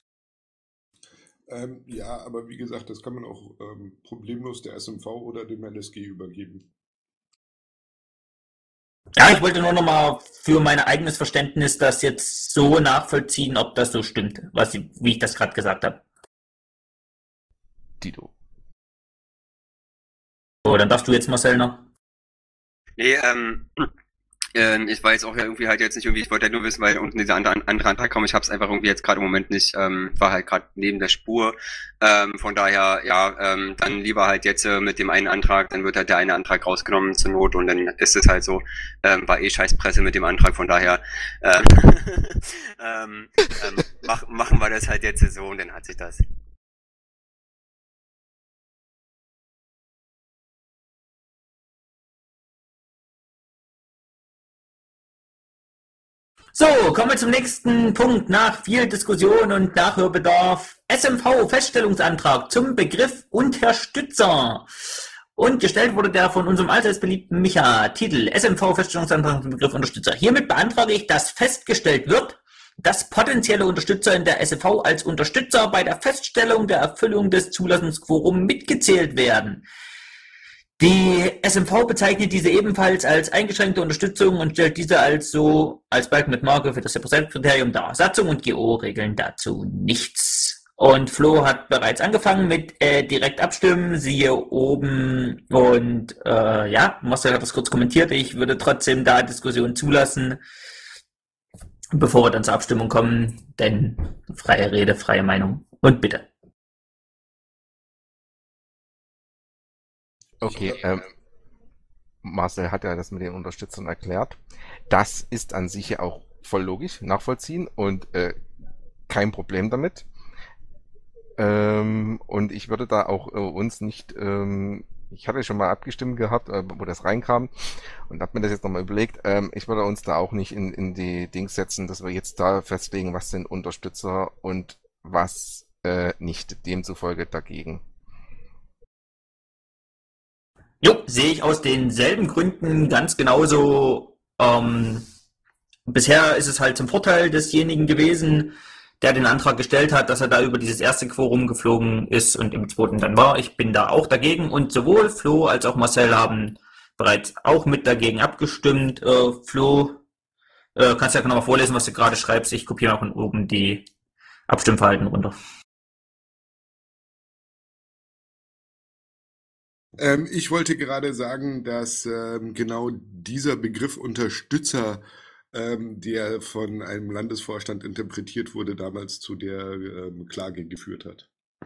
Ähm, ja, aber wie gesagt, das kann man auch ähm, problemlos der S M V oder dem L S G übergeben. Ja, ich wollte nur noch mal für mein eigenes Verständnis das jetzt so nachvollziehen, ob das so stimmt, was ich, wie ich das gerade gesagt habe. Tito. So, dann darfst du jetzt, Marcel, noch. Nee, ähm, ähm, ich weiß auch ja irgendwie halt jetzt nicht irgendwie, ich wollte halt nur wissen, weil unten dieser andere, andere Antrag kam, ich habe es einfach irgendwie jetzt gerade im Moment nicht, ähm, war halt gerade neben der Spur, ähm, von daher, ja, ähm, dann lieber halt jetzt äh, mit dem einen Antrag, dann wird halt der eine Antrag rausgenommen zur Not und dann ist es halt so, ähm, war eh Scheißpresse mit dem Antrag, von daher, ähm, ähm, ähm, mach, machen wir das halt jetzt so und dann hat sich das. So, kommen wir zum nächsten Punkt. Nach viel Diskussion und Nachhörbedarf. S M V-Feststellungsantrag zum Begriff Unterstützer. Und gestellt wurde der von unserem allseits beliebten Micha. Titel: S M V-Feststellungsantrag zum Begriff Unterstützer. Hiermit beantrage ich, dass festgestellt wird, dass potenzielle Unterstützer in der S M V als Unterstützer bei der Feststellung der Erfüllung des Zulassungsquorums mitgezählt werden. Die S M V bezeichnet diese ebenfalls als eingeschränkte Unterstützung und stellt diese als so als Balken mit Marke für das Repräsentantenkriterium dar. Satzung und G O regeln dazu nichts. Und Flo hat bereits angefangen mit äh, direkt abstimmen, siehe oben. Und äh, ja, Marcel hat das kurz kommentiert. Ich würde trotzdem da Diskussion zulassen, bevor wir dann zur Abstimmung kommen, denn freie Rede, freie Meinung. Und bitte. Okay, ähm, Marcel hat ja das mit den Unterstützern erklärt. Das ist an sich ja auch voll logisch, nachvollziehen und äh, kein Problem damit. Ähm, und ich würde da auch äh, uns nicht, ähm, ich hatte schon mal abgestimmt gehabt, äh, wo das reinkam und habe mir das jetzt nochmal überlegt, ähm, ich würde uns da auch nicht in, in die Dings setzen, dass wir jetzt da festlegen, was sind Unterstützer und was äh, nicht, demzufolge dagegen. Jo, sehe ich aus denselben Gründen ganz genauso. Ähm, bisher ist es halt zum Vorteil desjenigen gewesen, der den Antrag gestellt hat, dass er da über dieses erste Quorum geflogen ist und im zweiten dann war. Ich bin da auch dagegen und sowohl Flo als auch Marcel haben bereits auch mit dagegen abgestimmt. Äh, Flo, äh, kannst du ja nochmal vorlesen, was du gerade schreibst. Ich kopiere auch von oben die Abstimmverhalten runter. Ähm, ich wollte gerade sagen, dass ähm, genau dieser Begriff Unterstützer, ähm, der von einem Landesvorstand interpretiert wurde, damals zu der ähm, Klage geführt hat.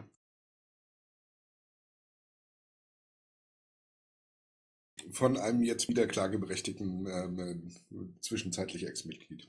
Von einem jetzt wieder klageberechtigten, ähm, zwischenzeitlich Ex-Mitglied.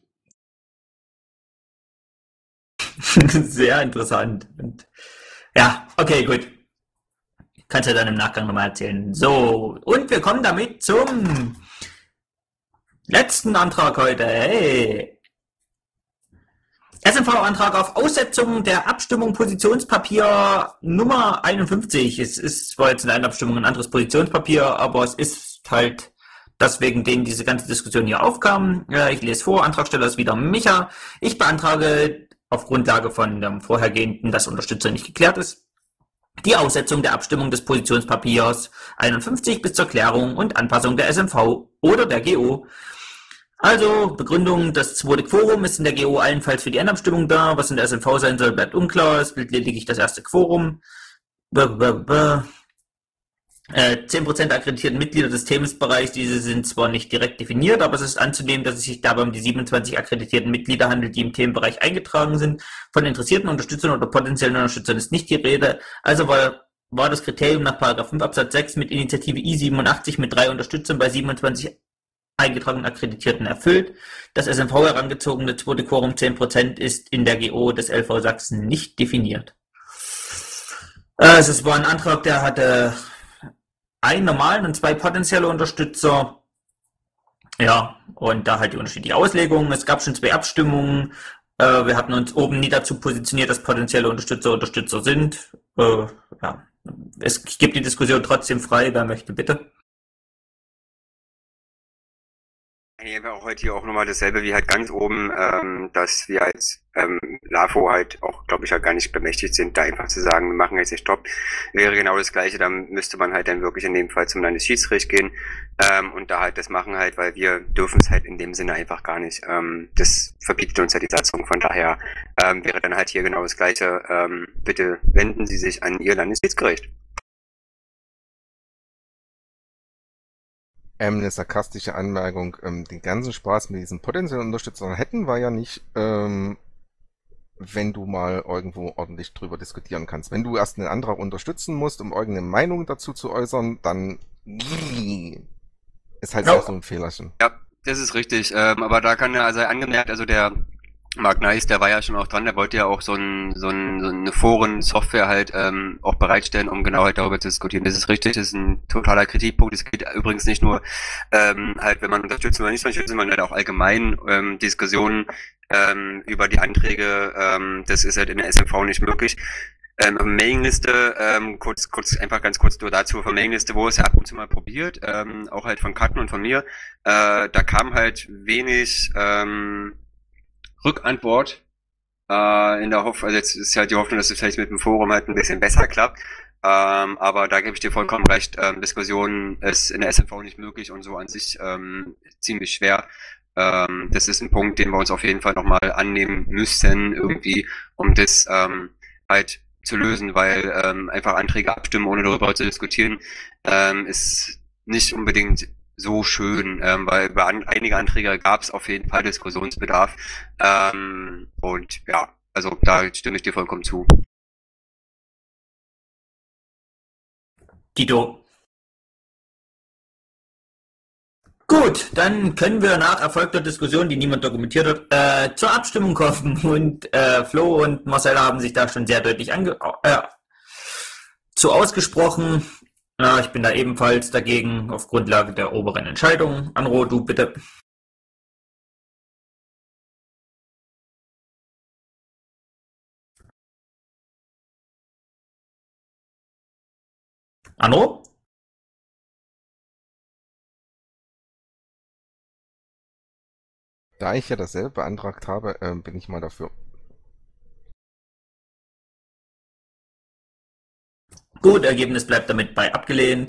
Sehr interessant. Und, ja, okay, gut. Kannst du ja dann im Nachgang nochmal erzählen. So, und wir kommen damit zum letzten Antrag heute. Hey! S M V-Antrag auf Aussetzung der Abstimmung Positionspapier Nummer einundfünfzig. Es ist zwar jetzt in einer Abstimmung ein anderes Positionspapier, aber es ist halt das, wegen dem diese ganze Diskussion hier aufkam. Ich lese vor, Antragsteller ist wieder Micha. Ich beantrage auf Grundlage von dem vorhergehenden, dass Unterstützer nicht geklärt ist, die Aussetzung der Abstimmung des Positionspapiers einundfünfzig bis zur Klärung und Anpassung der S M V oder der G O. Also, Begründung, das zweite Quorum ist in der G O allenfalls für die Endabstimmung da. Was in der S M V sein soll, bleibt unklar. Es gilt lediglich das erste Quorum. Äh, zehn Prozent der akkreditierten Mitglieder des Themenbereichs, diese sind zwar nicht direkt definiert, aber es ist anzunehmen, dass es sich dabei um die siebenundzwanzig akkreditierten Mitglieder handelt, die im Themenbereich eingetragen sind. Von interessierten Unterstützern oder potenziellen Unterstützern ist nicht die Rede. Also war, war das Kriterium nach Paragraph fünf Absatz sechs mit Initiative I siebenundachtzig mit drei Unterstützern bei siebenundzwanzig eingetragenen Akkreditierten erfüllt. Das S M V herangezogene zweite Quorum zehn Prozent ist in der G O des L V Sachsen nicht definiert. Äh, es war ein Antrag, der hatte einen normalen und zwei potenzielle Unterstützer. Ja, und da halt die unterschiedliche Auslegungen. Es gab schon zwei Abstimmungen. Äh, wir hatten uns oben nie dazu positioniert, dass potenzielle Unterstützer Unterstützer sind. Äh, ja. Es gibt die Diskussion trotzdem frei. Wer möchte, bitte. Ich habe auch heute hier auch nochmal dasselbe wie halt ganz oben, ähm, dass wir als ähm, LAFO halt auch, glaube ich, halt gar nicht bemächtigt sind, da einfach zu sagen, wir machen jetzt den Stopp. Wäre genau das Gleiche, dann müsste man halt dann wirklich in dem Fall zum Landesschiedsgericht gehen ähm, und da halt das machen halt, weil wir dürfen es halt in dem Sinne einfach gar nicht. Ähm, das verbietet uns ja die Satzung, von daher ähm, wäre dann halt hier genau das Gleiche. Ähm, bitte wenden Sie sich an Ihr Landesschiedsgericht. Ähm, eine sarkastische Anmerkung. Ähm, den ganzen Spaß mit diesen potenziellen Unterstützern hätten wir ja nicht, ähm, wenn du mal irgendwo ordentlich drüber diskutieren kannst. Wenn du erst einen Antrag unterstützen musst, um irgendeine Meinung dazu zu äußern, dann ist halt Ja. auch so ein Fehlerchen. Ja, das ist richtig. Ähm, aber da kann er also angemerkt, also der Mark Nice, der war ja schon auch dran, der wollte ja auch so, ein, so, ein, so eine Foren-Software halt ähm, auch bereitstellen, um genau halt darüber zu diskutieren. Das ist richtig, das ist ein totaler Kritikpunkt. Es geht übrigens nicht nur ähm, halt, wenn man unterstützen oder nicht unterstützen, sondern halt auch allgemein ähm, Diskussionen ähm, über die Anträge. Ähm, das ist halt in der S M V nicht möglich. Ähm, Mailingliste, ähm, kurz, kurz, einfach ganz kurz nur dazu, von Mailingliste, wo es ja ab und zu mal probiert, ähm, auch halt von Katten und von mir, äh, da kam halt wenig, ähm, Rückantwort, äh, in der Hoffnung, also jetzt ist halt die Hoffnung, dass es vielleicht mit dem Forum halt ein bisschen besser klappt, ähm, aber da gebe ich dir vollkommen recht, ähm, Diskussionen ist in der S M V nicht möglich und so an sich ähm, ziemlich schwer. Ähm, das ist ein Punkt, den wir uns auf jeden Fall nochmal annehmen müssen, irgendwie, um das ähm, halt zu lösen, weil ähm, einfach Anträge abstimmen, ohne darüber zu diskutieren, ähm, ist nicht unbedingt so schön, ähm, weil bei an, einige Anträge gab es auf jeden Fall Diskussionsbedarf. Ähm, und ja, also da stimme ich dir vollkommen zu. Guido. Gut, dann können wir nach erfolgter Diskussion, die niemand dokumentiert hat, äh, zur Abstimmung kommen. Und äh, Flo und Marcel haben sich da schon sehr deutlich ange äh, zu ausgesprochen. Ja, ich bin da ebenfalls dagegen auf Grundlage der oberen Entscheidung. Anro, du bitte. Anro? Da ich ja dasselbe beantragt habe, ähm, bin ich mal dafür. Gut, Ergebnis bleibt damit bei abgelehnt.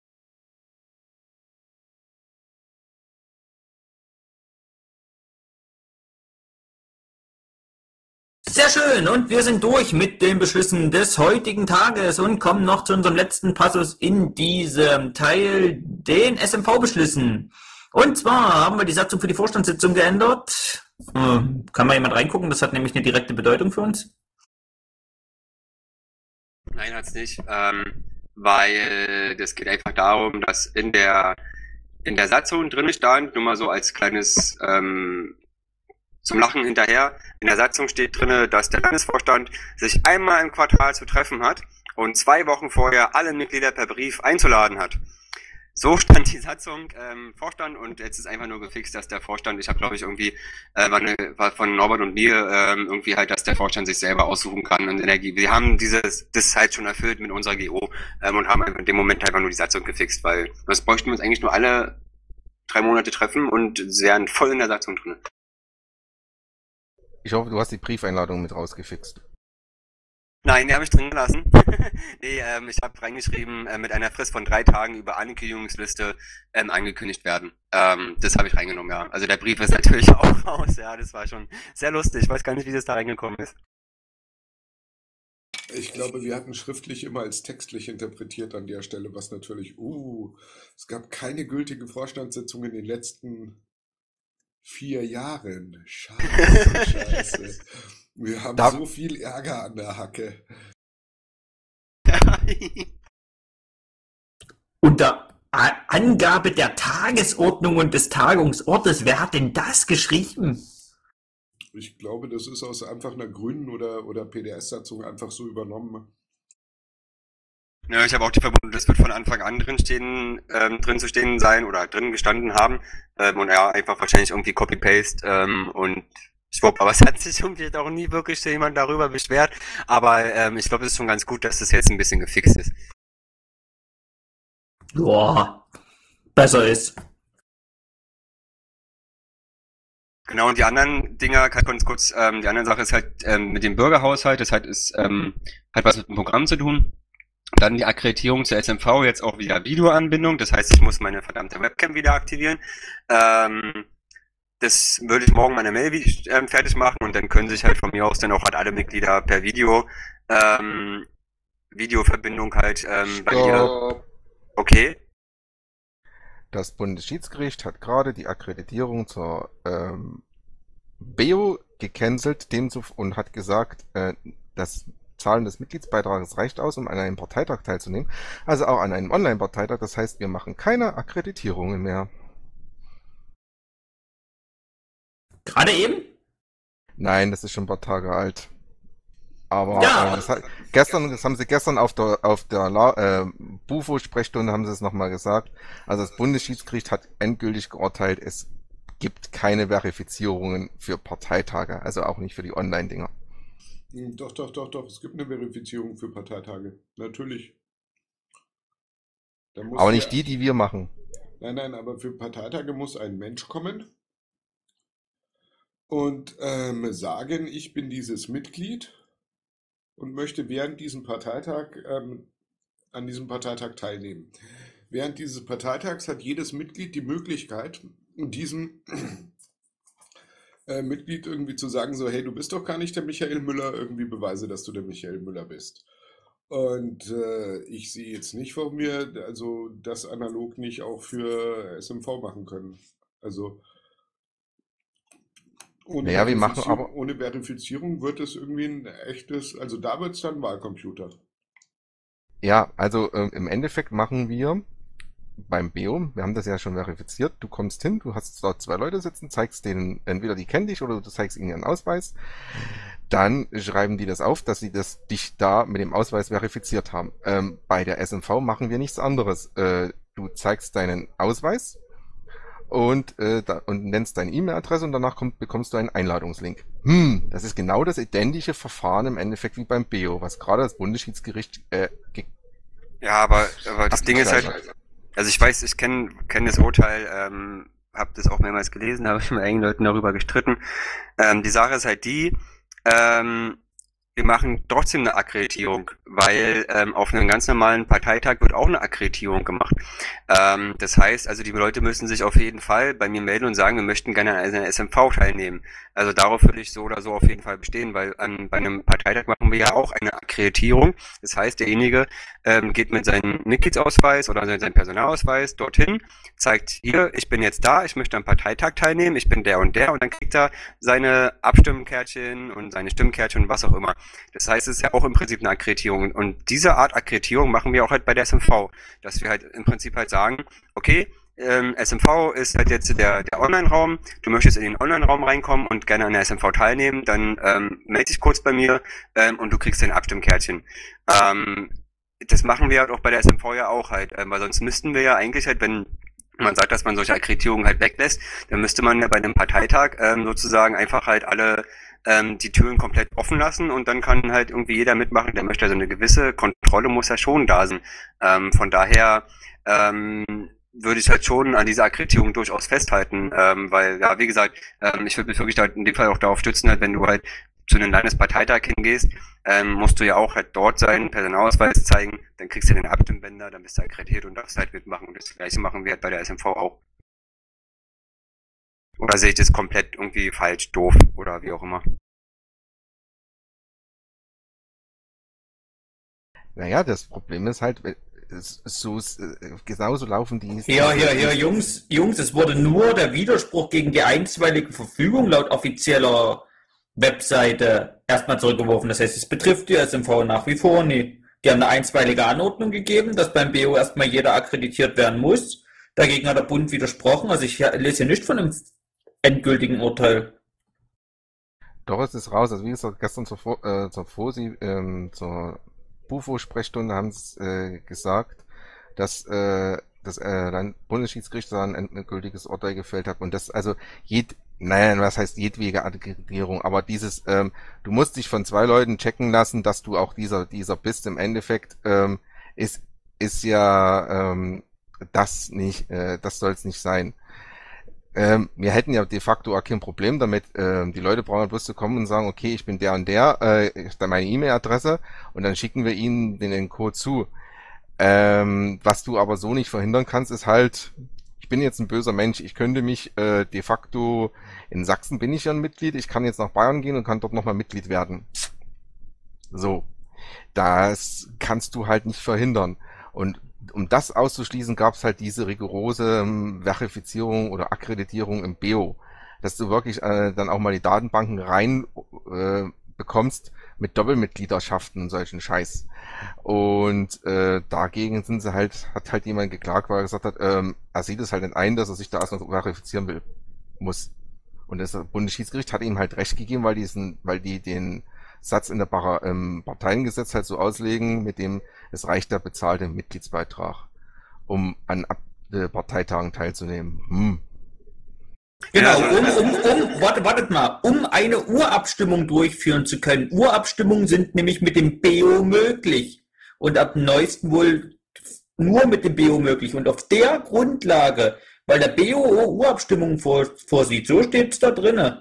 Sehr schön, und wir sind durch mit den Beschlüssen des heutigen Tages und kommen noch zu unserem letzten Passus in diesem Teil, den S M V-Beschlüssen. Und zwar haben wir die Satzung für die Vorstandssitzung geändert. Hm, kann mal jemand reingucken? Das hat nämlich eine direkte Bedeutung für uns. Nein, hat's nicht, ähm, weil das geht einfach darum, dass in der in der Satzung drin stand, nur mal so als kleines ähm, zum Lachen hinterher, in der Satzung steht drinne, dass der Landesvorstand sich einmal im Quartal zu treffen hat und zwei Wochen vorher alle Mitglieder per Brief einzuladen hat. So stand die Satzung ähm, Vorstand und jetzt ist einfach nur gefixt, dass der Vorstand, ich habe glaube ich irgendwie äh, war, eine, war von Norbert und mir ähm, irgendwie halt, dass der Vorstand sich selber aussuchen kann und Energie. Wir haben dieses das halt schon erfüllt mit unserer G O ähm, und haben einfach in dem Moment einfach nur die Satzung gefixt, weil das bräuchten wir uns eigentlich nur alle drei Monate treffen und sie wären voll in der Satzung drin. Ich hoffe, du hast die Briefeinladung mit rausgefixt. Nein, die habe ich drin gelassen. nee, ähm, ich habe reingeschrieben, äh, mit einer Frist von drei Tagen über Ankündigungsliste ähm, angekündigt werden. Ähm, das habe ich reingenommen, ja. Also der Brief ist natürlich auch raus, ja, das war schon sehr lustig. Ich weiß gar nicht, wie das da reingekommen ist. Ich glaube, wir hatten schriftlich immer als textlich interpretiert an der Stelle, was natürlich, uh, es gab keine gültige Vorstandssitzung in den letzten vier Jahren. Scheiße, scheiße. Wir haben Da, so viel Ärger an der Hacke. Unter A- Angabe der Tagesordnung und des Tagungsortes, wer hat denn das geschrieben? Ich glaube, das ist aus einfach einer grünen oder, oder P D S-Satzung einfach so übernommen. Ja, ich habe auch die Vermutung, das wird von Anfang an drin stehen, ähm, drin zu stehen sein oder drin gestanden haben. Ähm, und ja, einfach wahrscheinlich irgendwie Copy-Paste ähm, und schwupp. Aber es hat sich irgendwie auch nie wirklich jemand darüber beschwert. Aber ähm, ich glaube, es ist schon ganz gut, dass das jetzt ein bisschen gefixt ist. Boah, besser ist. Genau, und die anderen Dinger, kann ich ganz kurz, ähm, die andere Sache ist halt ähm, mit dem Bürgerhaushalt, das halt ist, ähm, hat was mit dem Programm zu tun. Dann die Akkreditierung zur S M V, jetzt auch wieder Videoanbindung, das heißt, ich muss meine verdammte Webcam wieder aktivieren. Ähm, das würde ich morgen meine Mail ähm, fertig machen und dann können sich halt von mir aus dann auch halt alle Mitglieder per Video, ähm, Videoverbindung halt ähm, bei mir. Stopp. Okay. Das Bundesschiedsgericht hat gerade die Akkreditierung zur ähm, B O gecancelt demzuf und hat gesagt, äh, das Zahlen des Mitgliedsbeitrages reicht aus, um an einem Parteitag teilzunehmen. Also auch an einem Online-Parteitag. Das heißt, wir machen keine Akkreditierungen mehr. Gerade eben? Nein, das ist schon ein paar Tage alt. Aber Ja. äh, das hat, gestern, das haben sie gestern auf der auf der La, äh, Bufo-Sprechstunde haben sie es nochmal gesagt. Also das Bundesschiedsgericht hat endgültig geurteilt, es gibt keine Verifizierungen für Parteitage, also auch nicht für die Online-Dinger. Hm, Doch, doch, doch, doch. Es gibt eine Verifizierung für Parteitage. Natürlich. Da muss Aber nicht ja, die, die wir machen. nein, nein, aber für Parteitage muss ein Mensch kommen und ähm, sagen, ich bin dieses Mitglied und möchte während diesem Parteitag ähm, an diesem Parteitag teilnehmen. Während dieses Parteitags hat jedes Mitglied die Möglichkeit, diesem äh, Mitglied irgendwie zu sagen, so, hey, du bist doch gar nicht der Michael Müller, irgendwie beweise, dass du der Michael Müller bist. Und äh, ich sehe jetzt nicht, warum wir also das analog nicht auch für S M V machen können. Also ohne Naja, wir machen Verifizierung, aber, ohne Verifizierung wird es irgendwie ein echtes, also da wird es dann Wahlcomputer. ja, also ähm, im Endeffekt machen wir beim B O, wir haben das ja schon verifiziert, du kommst hin, du hast dort zwei Leute sitzen, zeigst denen, entweder die kennen dich oder du zeigst ihnen ihren Ausweis, dann schreiben die das auf, dass sie das dich da mit dem Ausweis verifiziert haben. Ähm, bei der S M V machen wir nichts anderes. Äh, du zeigst deinen Ausweis und, äh, da, und nennst deine E-Mail-Adresse und danach kommt, bekommst du einen Einladungslink. Hm, das ist genau das identische Verfahren im Endeffekt wie beim B O, was gerade das Bundesschiedsgericht äh, ge Ja, aber, aber das Ding ist halt, abgezeichnet. also ich weiß, ich kenne kenn das Urteil, ähm, habe das auch mehrmals gelesen, habe ich mit einigen Leuten darüber gestritten. Ähm, die Sache ist halt die, ähm, wir machen trotzdem eine Akkreditierung, weil ähm, auf einem ganz normalen Parteitag wird auch eine Akkreditierung gemacht. Ähm, das heißt, also die Leute müssen sich auf jeden Fall bei mir melden und sagen, wir möchten gerne an einer S M V teilnehmen. Also darauf würde ich so oder so auf jeden Fall bestehen, weil an, bei einem Parteitag machen wir ja auch eine Akkreditierung. Das heißt, derjenige ähm, geht mit seinem Mitgliedsausweis oder seinem Personalausweis dorthin, zeigt hier, ich bin jetzt da, ich möchte am Parteitag teilnehmen, ich bin der und der und dann kriegt er seine Abstimmkärtchen und seine Stimmkärtchen und was auch immer. Das heißt, es ist ja auch im Prinzip eine Akkreditierung. Und diese Art Akkreditierung machen wir auch halt bei der S M V. Dass wir halt im Prinzip halt sagen, okay, ähm, S M V ist halt jetzt der, der Online-Raum, du möchtest in den Online-Raum reinkommen und gerne an der S M V teilnehmen, dann ähm, melde dich kurz bei mir ähm, und du kriegst dein Abstimmkärtchen. Ähm, das machen wir halt auch bei der S M V ja auch halt, ähm, weil sonst müssten wir ja eigentlich halt, wenn man sagt, dass man solche Akkreditierungen halt weglässt, dann müsste man ja bei einem Parteitag ähm, sozusagen einfach halt alle ähm, die Türen komplett offen lassen und dann kann halt irgendwie jeder mitmachen, der möchte. Also eine gewisse Kontrolle muss ja schon da sein. Ähm, von daher ähm, würde ich halt schon an dieser Akkreditierung durchaus festhalten, ähm, weil, ja, wie gesagt, ähm, ich würde mich wirklich halt in dem Fall auch darauf stützen, halt, wenn du halt zu einem Landesparteitag hingehst, ähm, musst du ja auch halt dort seinen Personalausweis zeigen, dann kriegst du den Abstimmbänder, dann bist du akkreditiert und darfst halt mitmachen. Und das Gleiche machen wir halt bei der S M V auch. Oder sehe ich das komplett irgendwie falsch, doof oder wie auch immer? Naja, das Problem ist halt, es, so, genauso laufen die... Ja, ja, ja, Jungs, Jungs, es wurde nur der Widerspruch gegen die einstweilige Verfügung laut offizieller Webseite erstmal zurückgeworfen. Das heißt, es betrifft die S M V nach wie vor nicht. Die haben eine einstweilige Anordnung gegeben, dass beim B O erstmal jeder akkreditiert werden muss. Dagegen hat der Bund widersprochen. Also ich lese hier nicht von einem endgültigen Urteil. Doch, es ist raus. Also wie gesagt, gestern zur, äh, zur FOSI, ähm, zur Bufo-Sprechstunde haben sie äh, gesagt, dass äh, das äh, Land Bundesschiedsgericht da ein endgültiges Urteil gefällt hat und das also jed, naja, was heißt jedwege Akkreditierung, aber dieses, ähm, du musst dich von zwei Leuten checken lassen, dass du auch dieser dieser bist. Im Endeffekt ähm, ist ist ja ähm, das nicht, äh, das soll es nicht sein. Ähm, wir hätten ja de facto auch kein Problem damit. Ähm, die Leute brauchen bloß zu kommen und sagen, okay, ich bin der und der, äh, ist da meine E-Mail-Adresse und dann schicken wir ihnen den, den Code zu. Ähm, was du aber so nicht verhindern kannst, ist halt, ich bin jetzt ein böser Mensch, ich könnte mich äh, de facto, in Sachsen bin ich ja ein Mitglied, ich kann jetzt nach Bayern gehen und kann dort nochmal Mitglied werden. So, das kannst du halt nicht verhindern. Und um das auszuschließen, gab es halt diese rigorose ähm, Verifizierung oder Akkreditierung im B O, dass du wirklich äh, dann auch mal die Datenbanken rein äh, bekommst mit Doppelmitgliederschaften und solchen Scheiß. Und äh, dagegen sind sie halt, hat halt jemand geklagt, weil er gesagt hat, ähm, er sieht es halt nicht ein, dass er sich da erst noch verifizieren will, muss. Und das Bundesschiedsgericht hat ihm halt recht gegeben, weil diesen, weil die den Satz in der Bar im Parteiengesetz halt so auslegen, mit dem es reicht der bezahlte Mitgliedsbeitrag, um an Ab äh, Parteitagen teilzunehmen. Hm. Genau, um, um, um, warte, wartet mal, um eine Urabstimmung durchführen zu können. Urabstimmungen sind nämlich mit dem B O möglich und ab neuesten wohl nur mit dem B O möglich. Und auf der Grundlage, weil der B O Urabstimmungen vor, vorsieht, so steht es da drinnen.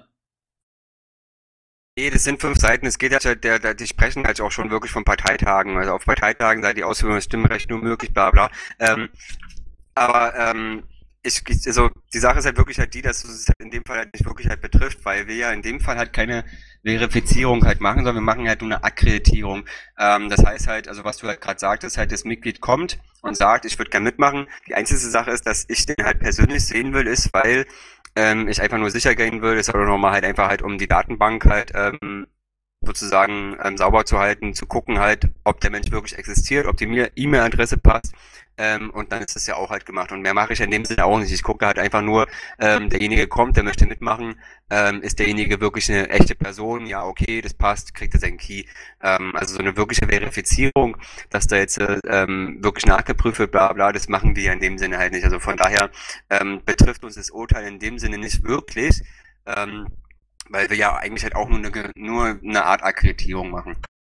Nee, das sind fünf Seiten. Es geht ja, der, der, die sprechen halt auch schon wirklich von Parteitagen. Also auf Parteitagen sei die Ausübung des Stimmrechts nur möglich, bla bla. Ähm, aber ähm, ich, also die Sache ist halt wirklich halt die, dass es halt in dem Fall halt nicht wirklich halt betrifft, weil wir ja in dem Fall halt keine Verifizierung halt machen, sondern wir machen halt nur eine Akkreditierung. Ähm, das heißt halt, also was du halt gerade sagtest, halt das Mitglied kommt und sagt, ich würde gerne mitmachen. Die einzige Sache ist, dass ich den halt persönlich sehen will, ist, weil ähm, ich einfach nur sicher gehen will, ist aber nochmal halt einfach halt, um die Datenbank halt ähm, sozusagen ähm, sauber zu halten, zu gucken halt, ob der Mensch wirklich existiert, ob die E-Mail-Adresse passt. Ähm, und dann ist das ja auch halt gemacht. Und mehr mache ich in dem Sinne auch nicht. Ich gucke halt einfach nur, ähm, derjenige kommt, der möchte mitmachen, ähm, ist derjenige wirklich eine echte Person? Ja, okay, das passt, kriegt er seinen Key. Ähm, also so eine wirkliche Verifizierung, dass da jetzt äh, ähm, wirklich nachgeprüft wird, bla bla, das machen wir ja in dem Sinne halt nicht. Also von daher ähm, betrifft uns das Urteil in dem Sinne nicht wirklich, ähm, weil wir ja eigentlich halt auch nur eine, nur eine Art Akkreditierung machen.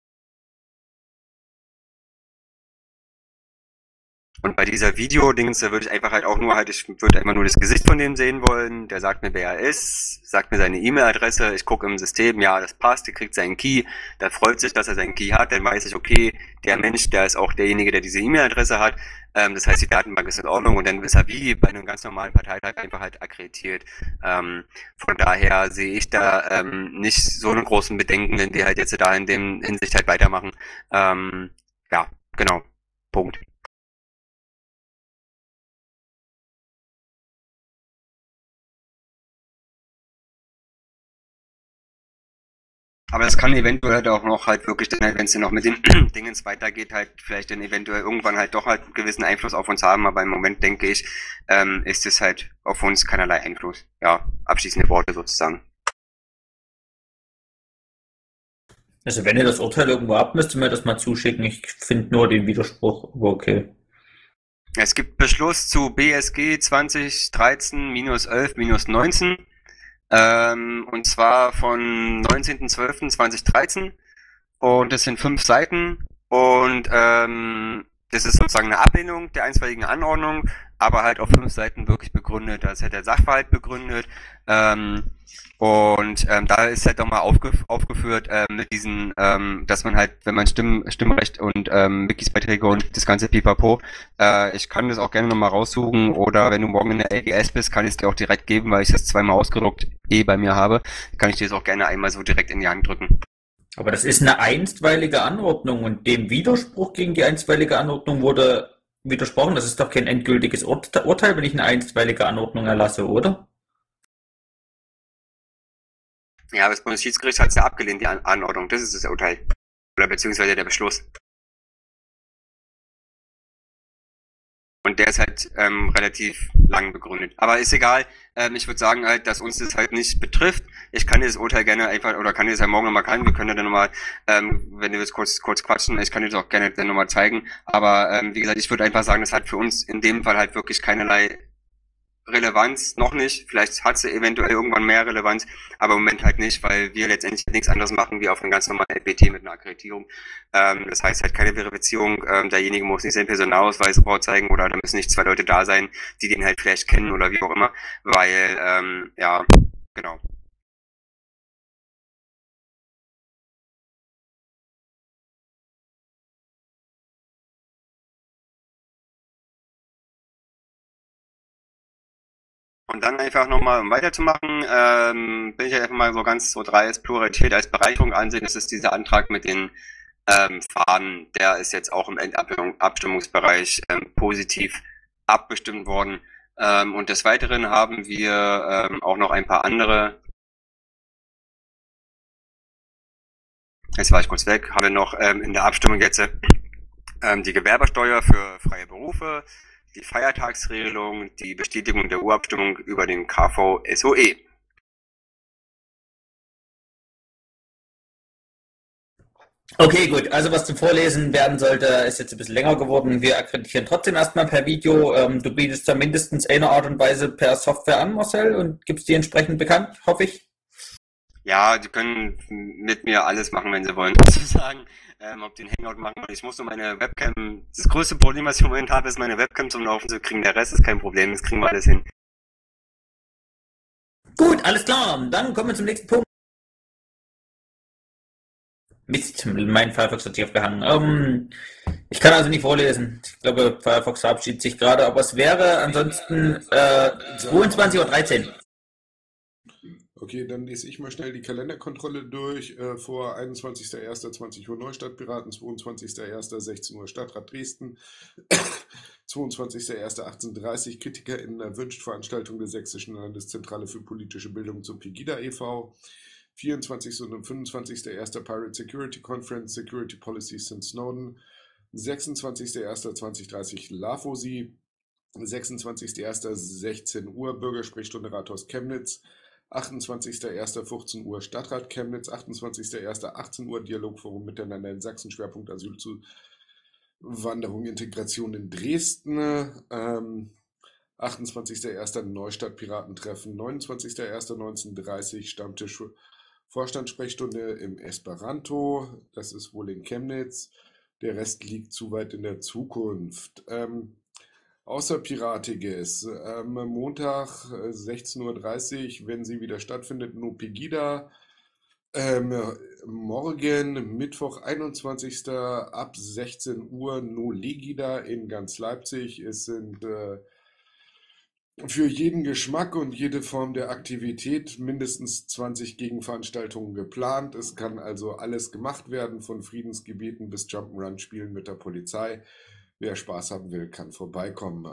Und bei dieser Video-Dings, da würde ich einfach halt auch nur halt, ich würde einfach nur das Gesicht von dem sehen wollen. Der sagt mir, wer er ist, sagt mir seine E-Mail-Adresse, ich gucke im System, ja, das passt, der kriegt seinen Key, der freut sich, dass er seinen Key hat, dann weiß ich, okay, der Mensch, der ist auch derjenige, der diese E-Mail-Adresse hat. Ähm, das heißt, die Datenbank ist in Ordnung und dann ist er wie bei einem ganz normalen Parteitag einfach halt akkreditiert. Ähm, von daher sehe ich da ähm, nicht so einen großen Bedenken, wenn die halt jetzt da in dem Hinsicht halt weitermachen. Ähm, ja, genau. Punkt. Aber es kann eventuell halt auch noch halt wirklich, wenn es dann noch mit den Dingens weitergeht, halt vielleicht dann eventuell irgendwann halt doch halt einen gewissen Einfluss auf uns haben. Aber im Moment denke ich, ähm, ist es halt auf uns keinerlei Einfluss. Ja, abschließende Worte sozusagen. Also wenn ihr das Urteil irgendwo habt, müsst ihr mir das mal zuschicken. Ich finde nur den Widerspruch, aber okay. Es gibt Beschluss zu B S G zwanzig dreizehn elf neunzehn. Ähm, und zwar von neunzehnten zwölften zweitausenddreizehn und das sind fünf Seiten und ähm, das ist sozusagen eine Ablehnung der einstweiligen Anordnung, aber halt auf fünf Seiten wirklich begründet, da ist halt der Sachverhalt begründet ähm, und ähm, da ist halt nochmal aufgef aufgeführt ähm, mit diesen, ähm, dass man halt, wenn man Stimm Stimmrecht und ähm, Mitgliedsbeiträge und das ganze Pipapo, äh, ich kann das auch gerne nochmal raussuchen oder wenn du morgen in der L G S bist, kann ich es dir auch direkt geben, weil ich das zweimal ausgedruckt eh bei mir habe, kann ich dir das auch gerne einmal so direkt in die Hand drücken. Aber das ist eine einstweilige Anordnung und dem Widerspruch gegen die einstweilige Anordnung wurde widersprochen. Das ist doch kein endgültiges Urte- Urteil, wenn ich eine einstweilige Anordnung erlasse, oder? Ja, aber das Bundesschiedsgericht hat es ja abgelehnt, die An Anordnung. Das ist das Urteil. Oder beziehungsweise der Beschluss. Und der ist halt ähm, relativ lang begründet. Aber ist egal. Ähm, ich würde sagen halt, dass uns das halt nicht betrifft. Ich kann dieses Urteil gerne einfach, oder kann dir das ja morgen nochmal kann. Wir können ja dann nochmal, ähm, wenn wir jetzt kurz, kurz quatschen, ich kann dir das auch gerne dann nochmal zeigen. Aber ähm, wie gesagt, ich würde einfach sagen, das hat für uns in dem Fall halt wirklich keinerlei Relevanz, noch nicht. Vielleicht hat sie eventuell irgendwann mehr Relevanz, aber im Moment halt nicht, weil wir letztendlich nichts anderes machen wie auf einem ganz normalen L P T mit einer Akkreditierung. Ähm, das heißt halt keine Verifizierung. Ähm, derjenige muss nicht seinen Personalausweis vorzeigen oder da müssen nicht zwei Leute da sein, die den halt vielleicht kennen oder wie auch immer, weil, ähm, ja, genau. Und dann einfach nochmal, um weiterzumachen, ähm, bin ich einfach mal so ganz so dreist, Pluralität als Bereicherung ansehen. Das ist dieser Antrag mit den ähm, Fahnen, der ist jetzt auch im Endabstimmungsbereich ähm, positiv abgestimmt worden. Ähm, und des Weiteren haben wir ähm, auch noch ein paar andere, jetzt war ich kurz weg, haben wir noch ähm, in der Abstimmung jetzt ähm, die Gewerbesteuer für freie Berufe, die Feiertagsregelung, die Bestätigung der Urabstimmung über den K V S O E. Okay, gut. Also was zum Vorlesen werden sollte, ist jetzt ein bisschen länger geworden. Wir akkreditieren trotzdem erstmal per Video. Ähm, du bietest da mindestens eine Art und Weise per Software an, Marcel, und gibst die entsprechend bekannt, hoffe ich. Ja, die können mit mir alles machen, wenn sie wollen, sozusagen. Ähm, ob den Hangout machen. Ich muss nur meine Webcam, das größte Problem, was ich im Moment habe, ist meine Webcam zum Laufen zu kriegen. Der Rest ist kein Problem, das kriegen wir alles hin. Gut, alles klar. Dann kommen wir zum nächsten Punkt. Mist, mein Firefox hat sich aufgehangen. Ähm, ich kann also nicht vorlesen. Ich glaube, Firefox verabschiedet sich gerade, aber es wäre ansonsten äh, zweiundzwanzig Uhr dreizehn. Okay, dann lese ich mal schnell die Kalenderkontrolle durch. Äh, vor einundzwanzigster erster zwanzig Uhr Neustadt Piraten, zweiundzwanzigster erster sechzehn Uhr Stadtrat Dresden, zweiundzwanzigster erster achtzehn Uhr dreißig KritikerInnen erwünscht Veranstaltung der Sächsischen Landeszentrale für politische Bildung zum Pegida e V, vierundzwanzigster und fünfundzwanzigster erster Pirate Security Conference, Security Policies since Snowden, sechsundzwanzigster erster zwanzig dreißig LAFOSI, sechsundzwanzigster erster sechzehn Uhr Bürgersprechstunde Rathaus Chemnitz, achtundzwanzigster erster fünfzehn Uhr Stadtrat Chemnitz, achtundzwanzigster erster achtzehn Uhr Dialogforum Miteinander in Sachsen, Schwerpunkt Asylzuwanderung, Integration in Dresden, ähm, achtundzwanzigster erster Neustadt Piratentreffen, neunundzwanzigster erster neunzehn Uhr dreißig Stammtisch Vorstandssprechstunde im Esperanto, das ist wohl in Chemnitz, der Rest liegt zu weit in der Zukunft. Ähm, Außerpiratiges, ähm, Montag äh, sechzehn Uhr dreißig, wenn sie wieder stattfindet, no Pegida. Ähm, morgen, Mittwoch, einundzwanzigster ab sechzehn Uhr, no Legida in ganz Leipzig. Es sind äh, für jeden Geschmack und jede Form der Aktivität mindestens zwanzig Gegenveranstaltungen geplant. Es kann also alles gemacht werden, von Friedensgebeten bis Jump'n'Run-Spielen mit der Polizei. Wer Spaß haben will, kann vorbeikommen.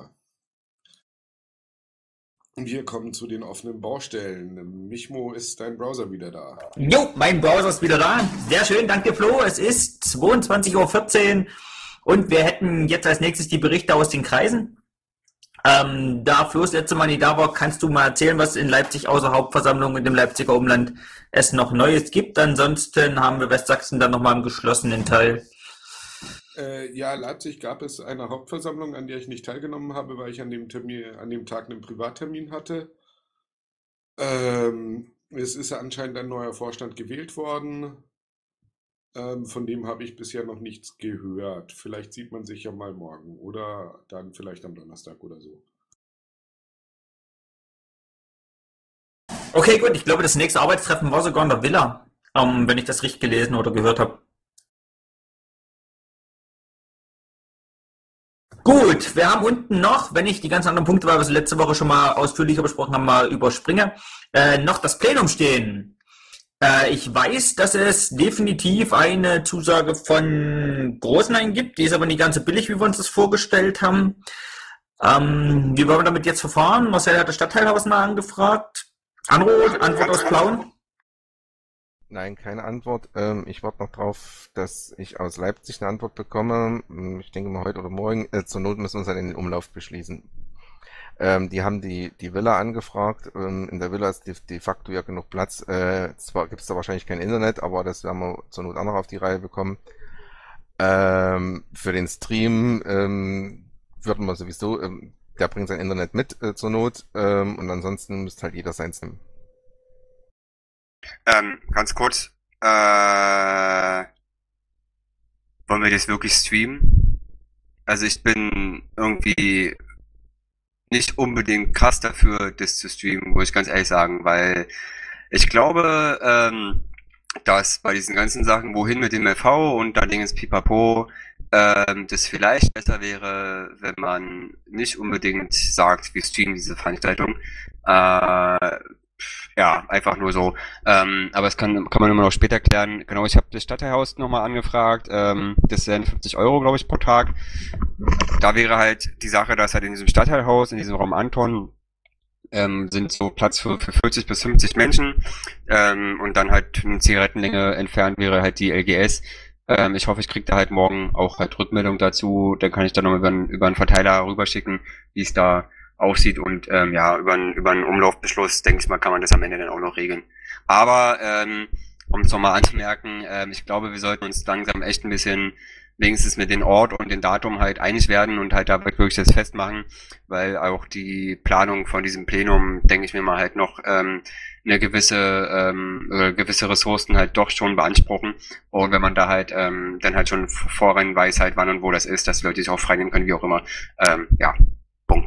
Wir kommen zu den offenen Baustellen. Michmo, ist dein Browser wieder da? Jo, mein Browser ist wieder da. Sehr schön, danke Flo. Es ist zweiundzwanzig Uhr vierzehn und wir hätten jetzt als nächstes die Berichte aus den Kreisen. Ähm, da Flo das letzte Mal nicht da war, kannst du mal erzählen, was in Leipzig außer Hauptversammlung in dem Leipziger Umland es noch Neues gibt. Ansonsten haben wir Westsachsen dann nochmal im geschlossenen Teil. Äh, ja, Leipzig gab es eine Hauptversammlung, an der ich nicht teilgenommen habe, weil ich an dem Termin, an dem Tag einen Privattermin hatte. Ähm, es ist anscheinend ein neuer Vorstand gewählt worden. Ähm, von dem habe ich bisher noch nichts gehört. Vielleicht sieht man sich ja mal morgen oder dann vielleicht am Donnerstag oder so. Okay, gut. Ich glaube, das nächste Arbeitstreffen war sogar in der Villa, ähm, wenn ich das richtig gelesen oder gehört habe. Gut, wir haben unten noch, wenn ich die ganzen anderen Punkte, weil wir es letzte Woche schon mal ausführlicher besprochen haben, mal überspringe, äh, noch das Plenum stehen. Äh, ich weiß, dass es definitiv eine Zusage von Großenhain gibt, die ist aber nicht ganz so billig, wie wir uns das vorgestellt haben. Ähm, wie wollen wir damit jetzt verfahren? Marcel hat das Stadtteilhaus mal angefragt. Anruf, Antwort aus Plauen? Nein, keine Antwort. Ähm, ich warte noch drauf, dass ich aus Leipzig eine Antwort bekomme. Hm, Ich denke mal heute oder morgen. Äh, zur Not müssen wir uns dann in den Umlauf beschließen. Ähm, die haben die, die Villa angefragt. Ähm, in der Villa ist de, de facto ja genug Platz. Äh, zwar gibt es da wahrscheinlich kein Internet, aber das werden wir zur Not auch noch auf die Reihe bekommen. Ähm, für den Stream ähm, würden wir sowieso, ähm, der bringt sein Internet mit äh, zur Not. Ähm, und ansonsten müsste halt jeder seins nehmen. Ähm, ganz kurz, äh, wollen wir das wirklich streamen? Also ich bin irgendwie nicht unbedingt krass dafür, das zu streamen, muss ich ganz ehrlich sagen, weil ich glaube, ähm, dass bei diesen ganzen Sachen, wohin mit dem L V und da Dingens Pipapo, ähm, das vielleicht besser wäre, wenn man nicht unbedingt sagt, wir streamen diese Veranstaltung. Äh, ja, einfach nur so. Ähm, aber das kann, kann man immer noch später klären. Genau, ich habe das Stadtteilhaus nochmal angefragt. Ähm, das wären fünfzig Euro, glaube ich, pro Tag. Da wäre halt die Sache, dass halt in diesem Stadtteilhaus, in diesem Raum Anton, ähm, sind so Platz für, für vierzig bis fünfzig Menschen. Ähm, und dann halt eine Zigarettenlänge entfernt wäre halt die L G S. Ähm, ich hoffe, ich kriege da halt morgen auch halt Rückmeldung dazu. Dann kann ich dann noch über, einen- über einen Verteiler rüberschicken, wie es da aussieht. Und ähm, ja, über einen, über einen Umlaufbeschluss, denke ich mal, kann man das am Ende dann auch noch regeln. Aber ähm, um es nochmal anzumerken, ähm, ich glaube, wir sollten uns langsam echt ein bisschen wenigstens mit dem Ort und dem Datum halt einig werden und halt da wirklich das festmachen, weil auch die Planung von diesem Plenum, denke ich mir mal, halt noch ähm, eine gewisse ähm, oder gewisse Ressourcen halt doch schon beanspruchen. Und wenn man da halt ähm, dann halt schon vorrennen weiß halt wann und wo das ist, dass die Leute sich auch frei nehmen können, wie auch immer. Ähm, ja, Punkt.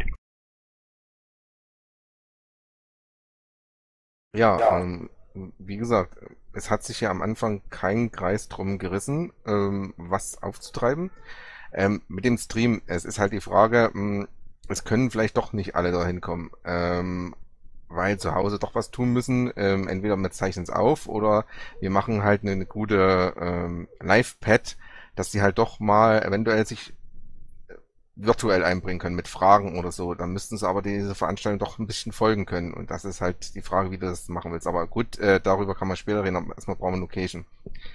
Ja, ähm, wie gesagt, es hat sich ja am Anfang kein Kreis drum gerissen, ähm, was aufzutreiben. Ähm, mit dem Stream, es ist halt die Frage, mh, es können vielleicht doch nicht alle dahin kommen, ähm, weil zu Hause doch was tun müssen. Ähm, entweder wir zeichnen es auf oder wir machen halt eine, eine gute ähm, Live-Pad, dass die halt doch mal eventuell sich virtuell einbringen können mit Fragen oder so. Dann müssten sie aber diese Veranstaltung doch ein bisschen folgen können. Und das ist halt die Frage, wie du das machen willst. Aber gut, äh, darüber kann man später reden. Aber erstmal brauchen wir eine Location.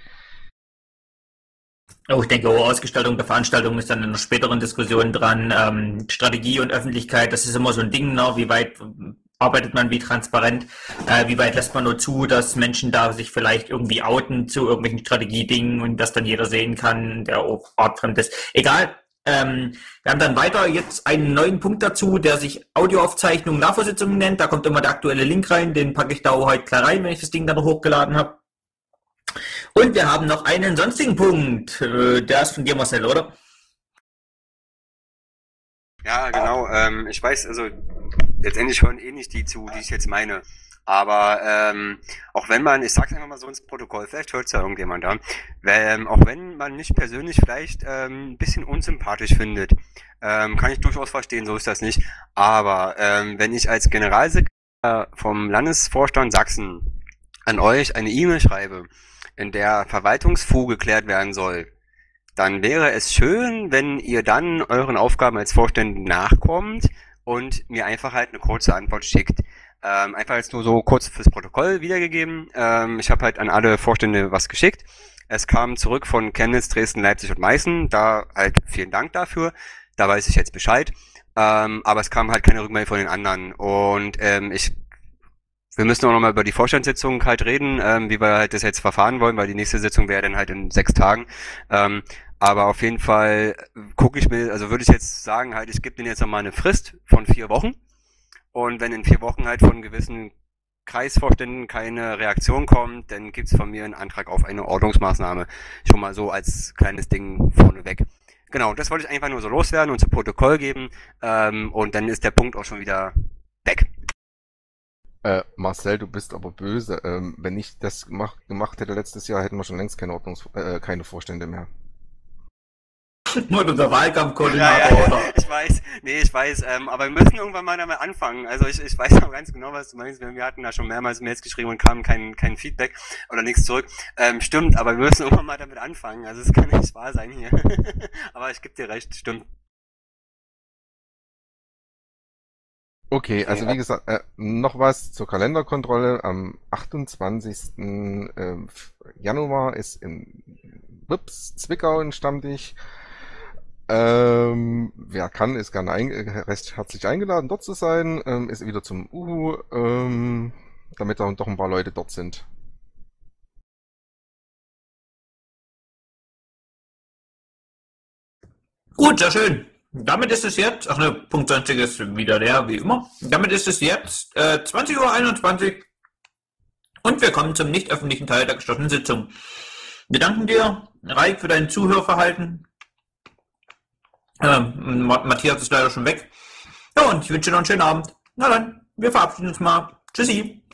Oh, ich denke, oh, Ausgestaltung der Veranstaltung ist dann in einer späteren Diskussion dran. Ähm, Strategie und Öffentlichkeit, das ist immer so ein Ding, ne? Wie weit ähm, arbeitet man, wie transparent, äh, wie weit lässt man nur zu, dass Menschen da sich vielleicht irgendwie outen zu irgendwelchen Strategiedingen und das dann jeder sehen kann, der auch artfremd ist. Egal. Ähm, wir haben dann weiter jetzt einen neuen Punkt dazu, der sich Audioaufzeichnung Nachvorsitzungen nennt. Da kommt immer der aktuelle Link rein, den packe ich da auch heute klar rein, wenn ich das Ding dann noch hochgeladen habe. Und wir haben noch einen sonstigen Punkt. Äh, Der ist von dir, Marcel, oder? Ja, genau. Ähm, ich weiß, also letztendlich hören eh nicht die zu, die ich jetzt meine. Aber ähm, auch wenn man, ich sag's einfach mal so ins Protokoll, vielleicht hört's ja irgendjemand da, ähm, auch wenn man nicht persönlich vielleicht ähm, ein bisschen unsympathisch findet, ähm, kann ich durchaus verstehen, so ist das nicht. Aber ähm, wenn ich als Generalsekretär vom Landesvorstand Sachsen an euch eine E-Mail schreibe, in der Verwaltungsfu geklärt werden soll, dann wäre es schön, wenn ihr dann euren Aufgaben als Vorstände nachkommt und mir einfach halt eine kurze Antwort schickt. Ähm, einfach jetzt nur so kurz fürs Protokoll wiedergegeben. Ähm, ich habe halt an alle Vorstände was geschickt. Es kam zurück von Chemnitz, Dresden, Leipzig und Meißen. Da halt vielen Dank dafür. Da weiß ich jetzt Bescheid. Ähm, aber es kam halt keine Rückmeldung von den anderen. Und ähm, ich wir müssen auch nochmal über die Vorstandssitzung halt reden, ähm, wie wir halt das jetzt verfahren wollen, weil die nächste Sitzung wäre dann halt in sechs Tagen. Ähm, aber auf jeden Fall gucke ich mir, also würde ich jetzt sagen, halt, ich gebe denen jetzt nochmal eine Frist von vier Wochen. Und wenn in vier Wochen halt von gewissen Kreisvorständen keine Reaktion kommt, dann gibt's von mir einen Antrag auf eine Ordnungsmaßnahme. Schon mal so als kleines Ding vorneweg. Genau, das wollte ich einfach nur so loswerden und zu Protokoll geben. Ähm, und dann ist der Punkt auch schon wieder weg. Äh, Marcel, du bist aber böse. Ähm, wenn ich das gemacht, gemacht hätte letztes Jahr, hätten wir schon längst keine Ordnungs äh, keine Vorstände mehr. Nur unser Ja, Wahlkampfkoordinator, ja, oder? ich weiß, nee, ich weiß, ähm, aber wir müssen irgendwann mal damit anfangen. Also ich, ich weiß auch ganz genau, was du meinst. Wir wir hatten da schon mehrmals Mails geschrieben und kam kein, kein Feedback oder nichts zurück. Ähm, stimmt, aber wir müssen irgendwann mal damit anfangen. Also es kann nicht wahr sein hier. Aber ich gebe dir recht, stimmt. Okay, also Ja. wie gesagt, äh, noch was zur Kalenderkontrolle. Am achtundzwanzigsten ähm, Januar ist in Wips, Zwickau ein Stammtisch. Ähm, wer kann, ist gerne ein, äh, recht herzlich eingeladen, dort zu sein. Ähm, ist wieder zum Uhu, ähm, damit dann doch ein paar Leute dort sind. Gut, sehr schön. Damit ist es jetzt, ach ne, Punkt zwanzig ist wieder leer, wie immer. Damit ist es jetzt äh, zwanzig Uhr einundzwanzig und wir kommen zum nicht öffentlichen Teil der geschlossenen Sitzung. Wir danken dir, Raik, für dein Zuhörverhalten. Ähm, Ma- Matthias ist leider schon weg. Ja, und ich wünsche dir noch einen schönen Abend. Na dann, wir verabschieden uns mal. Tschüssi.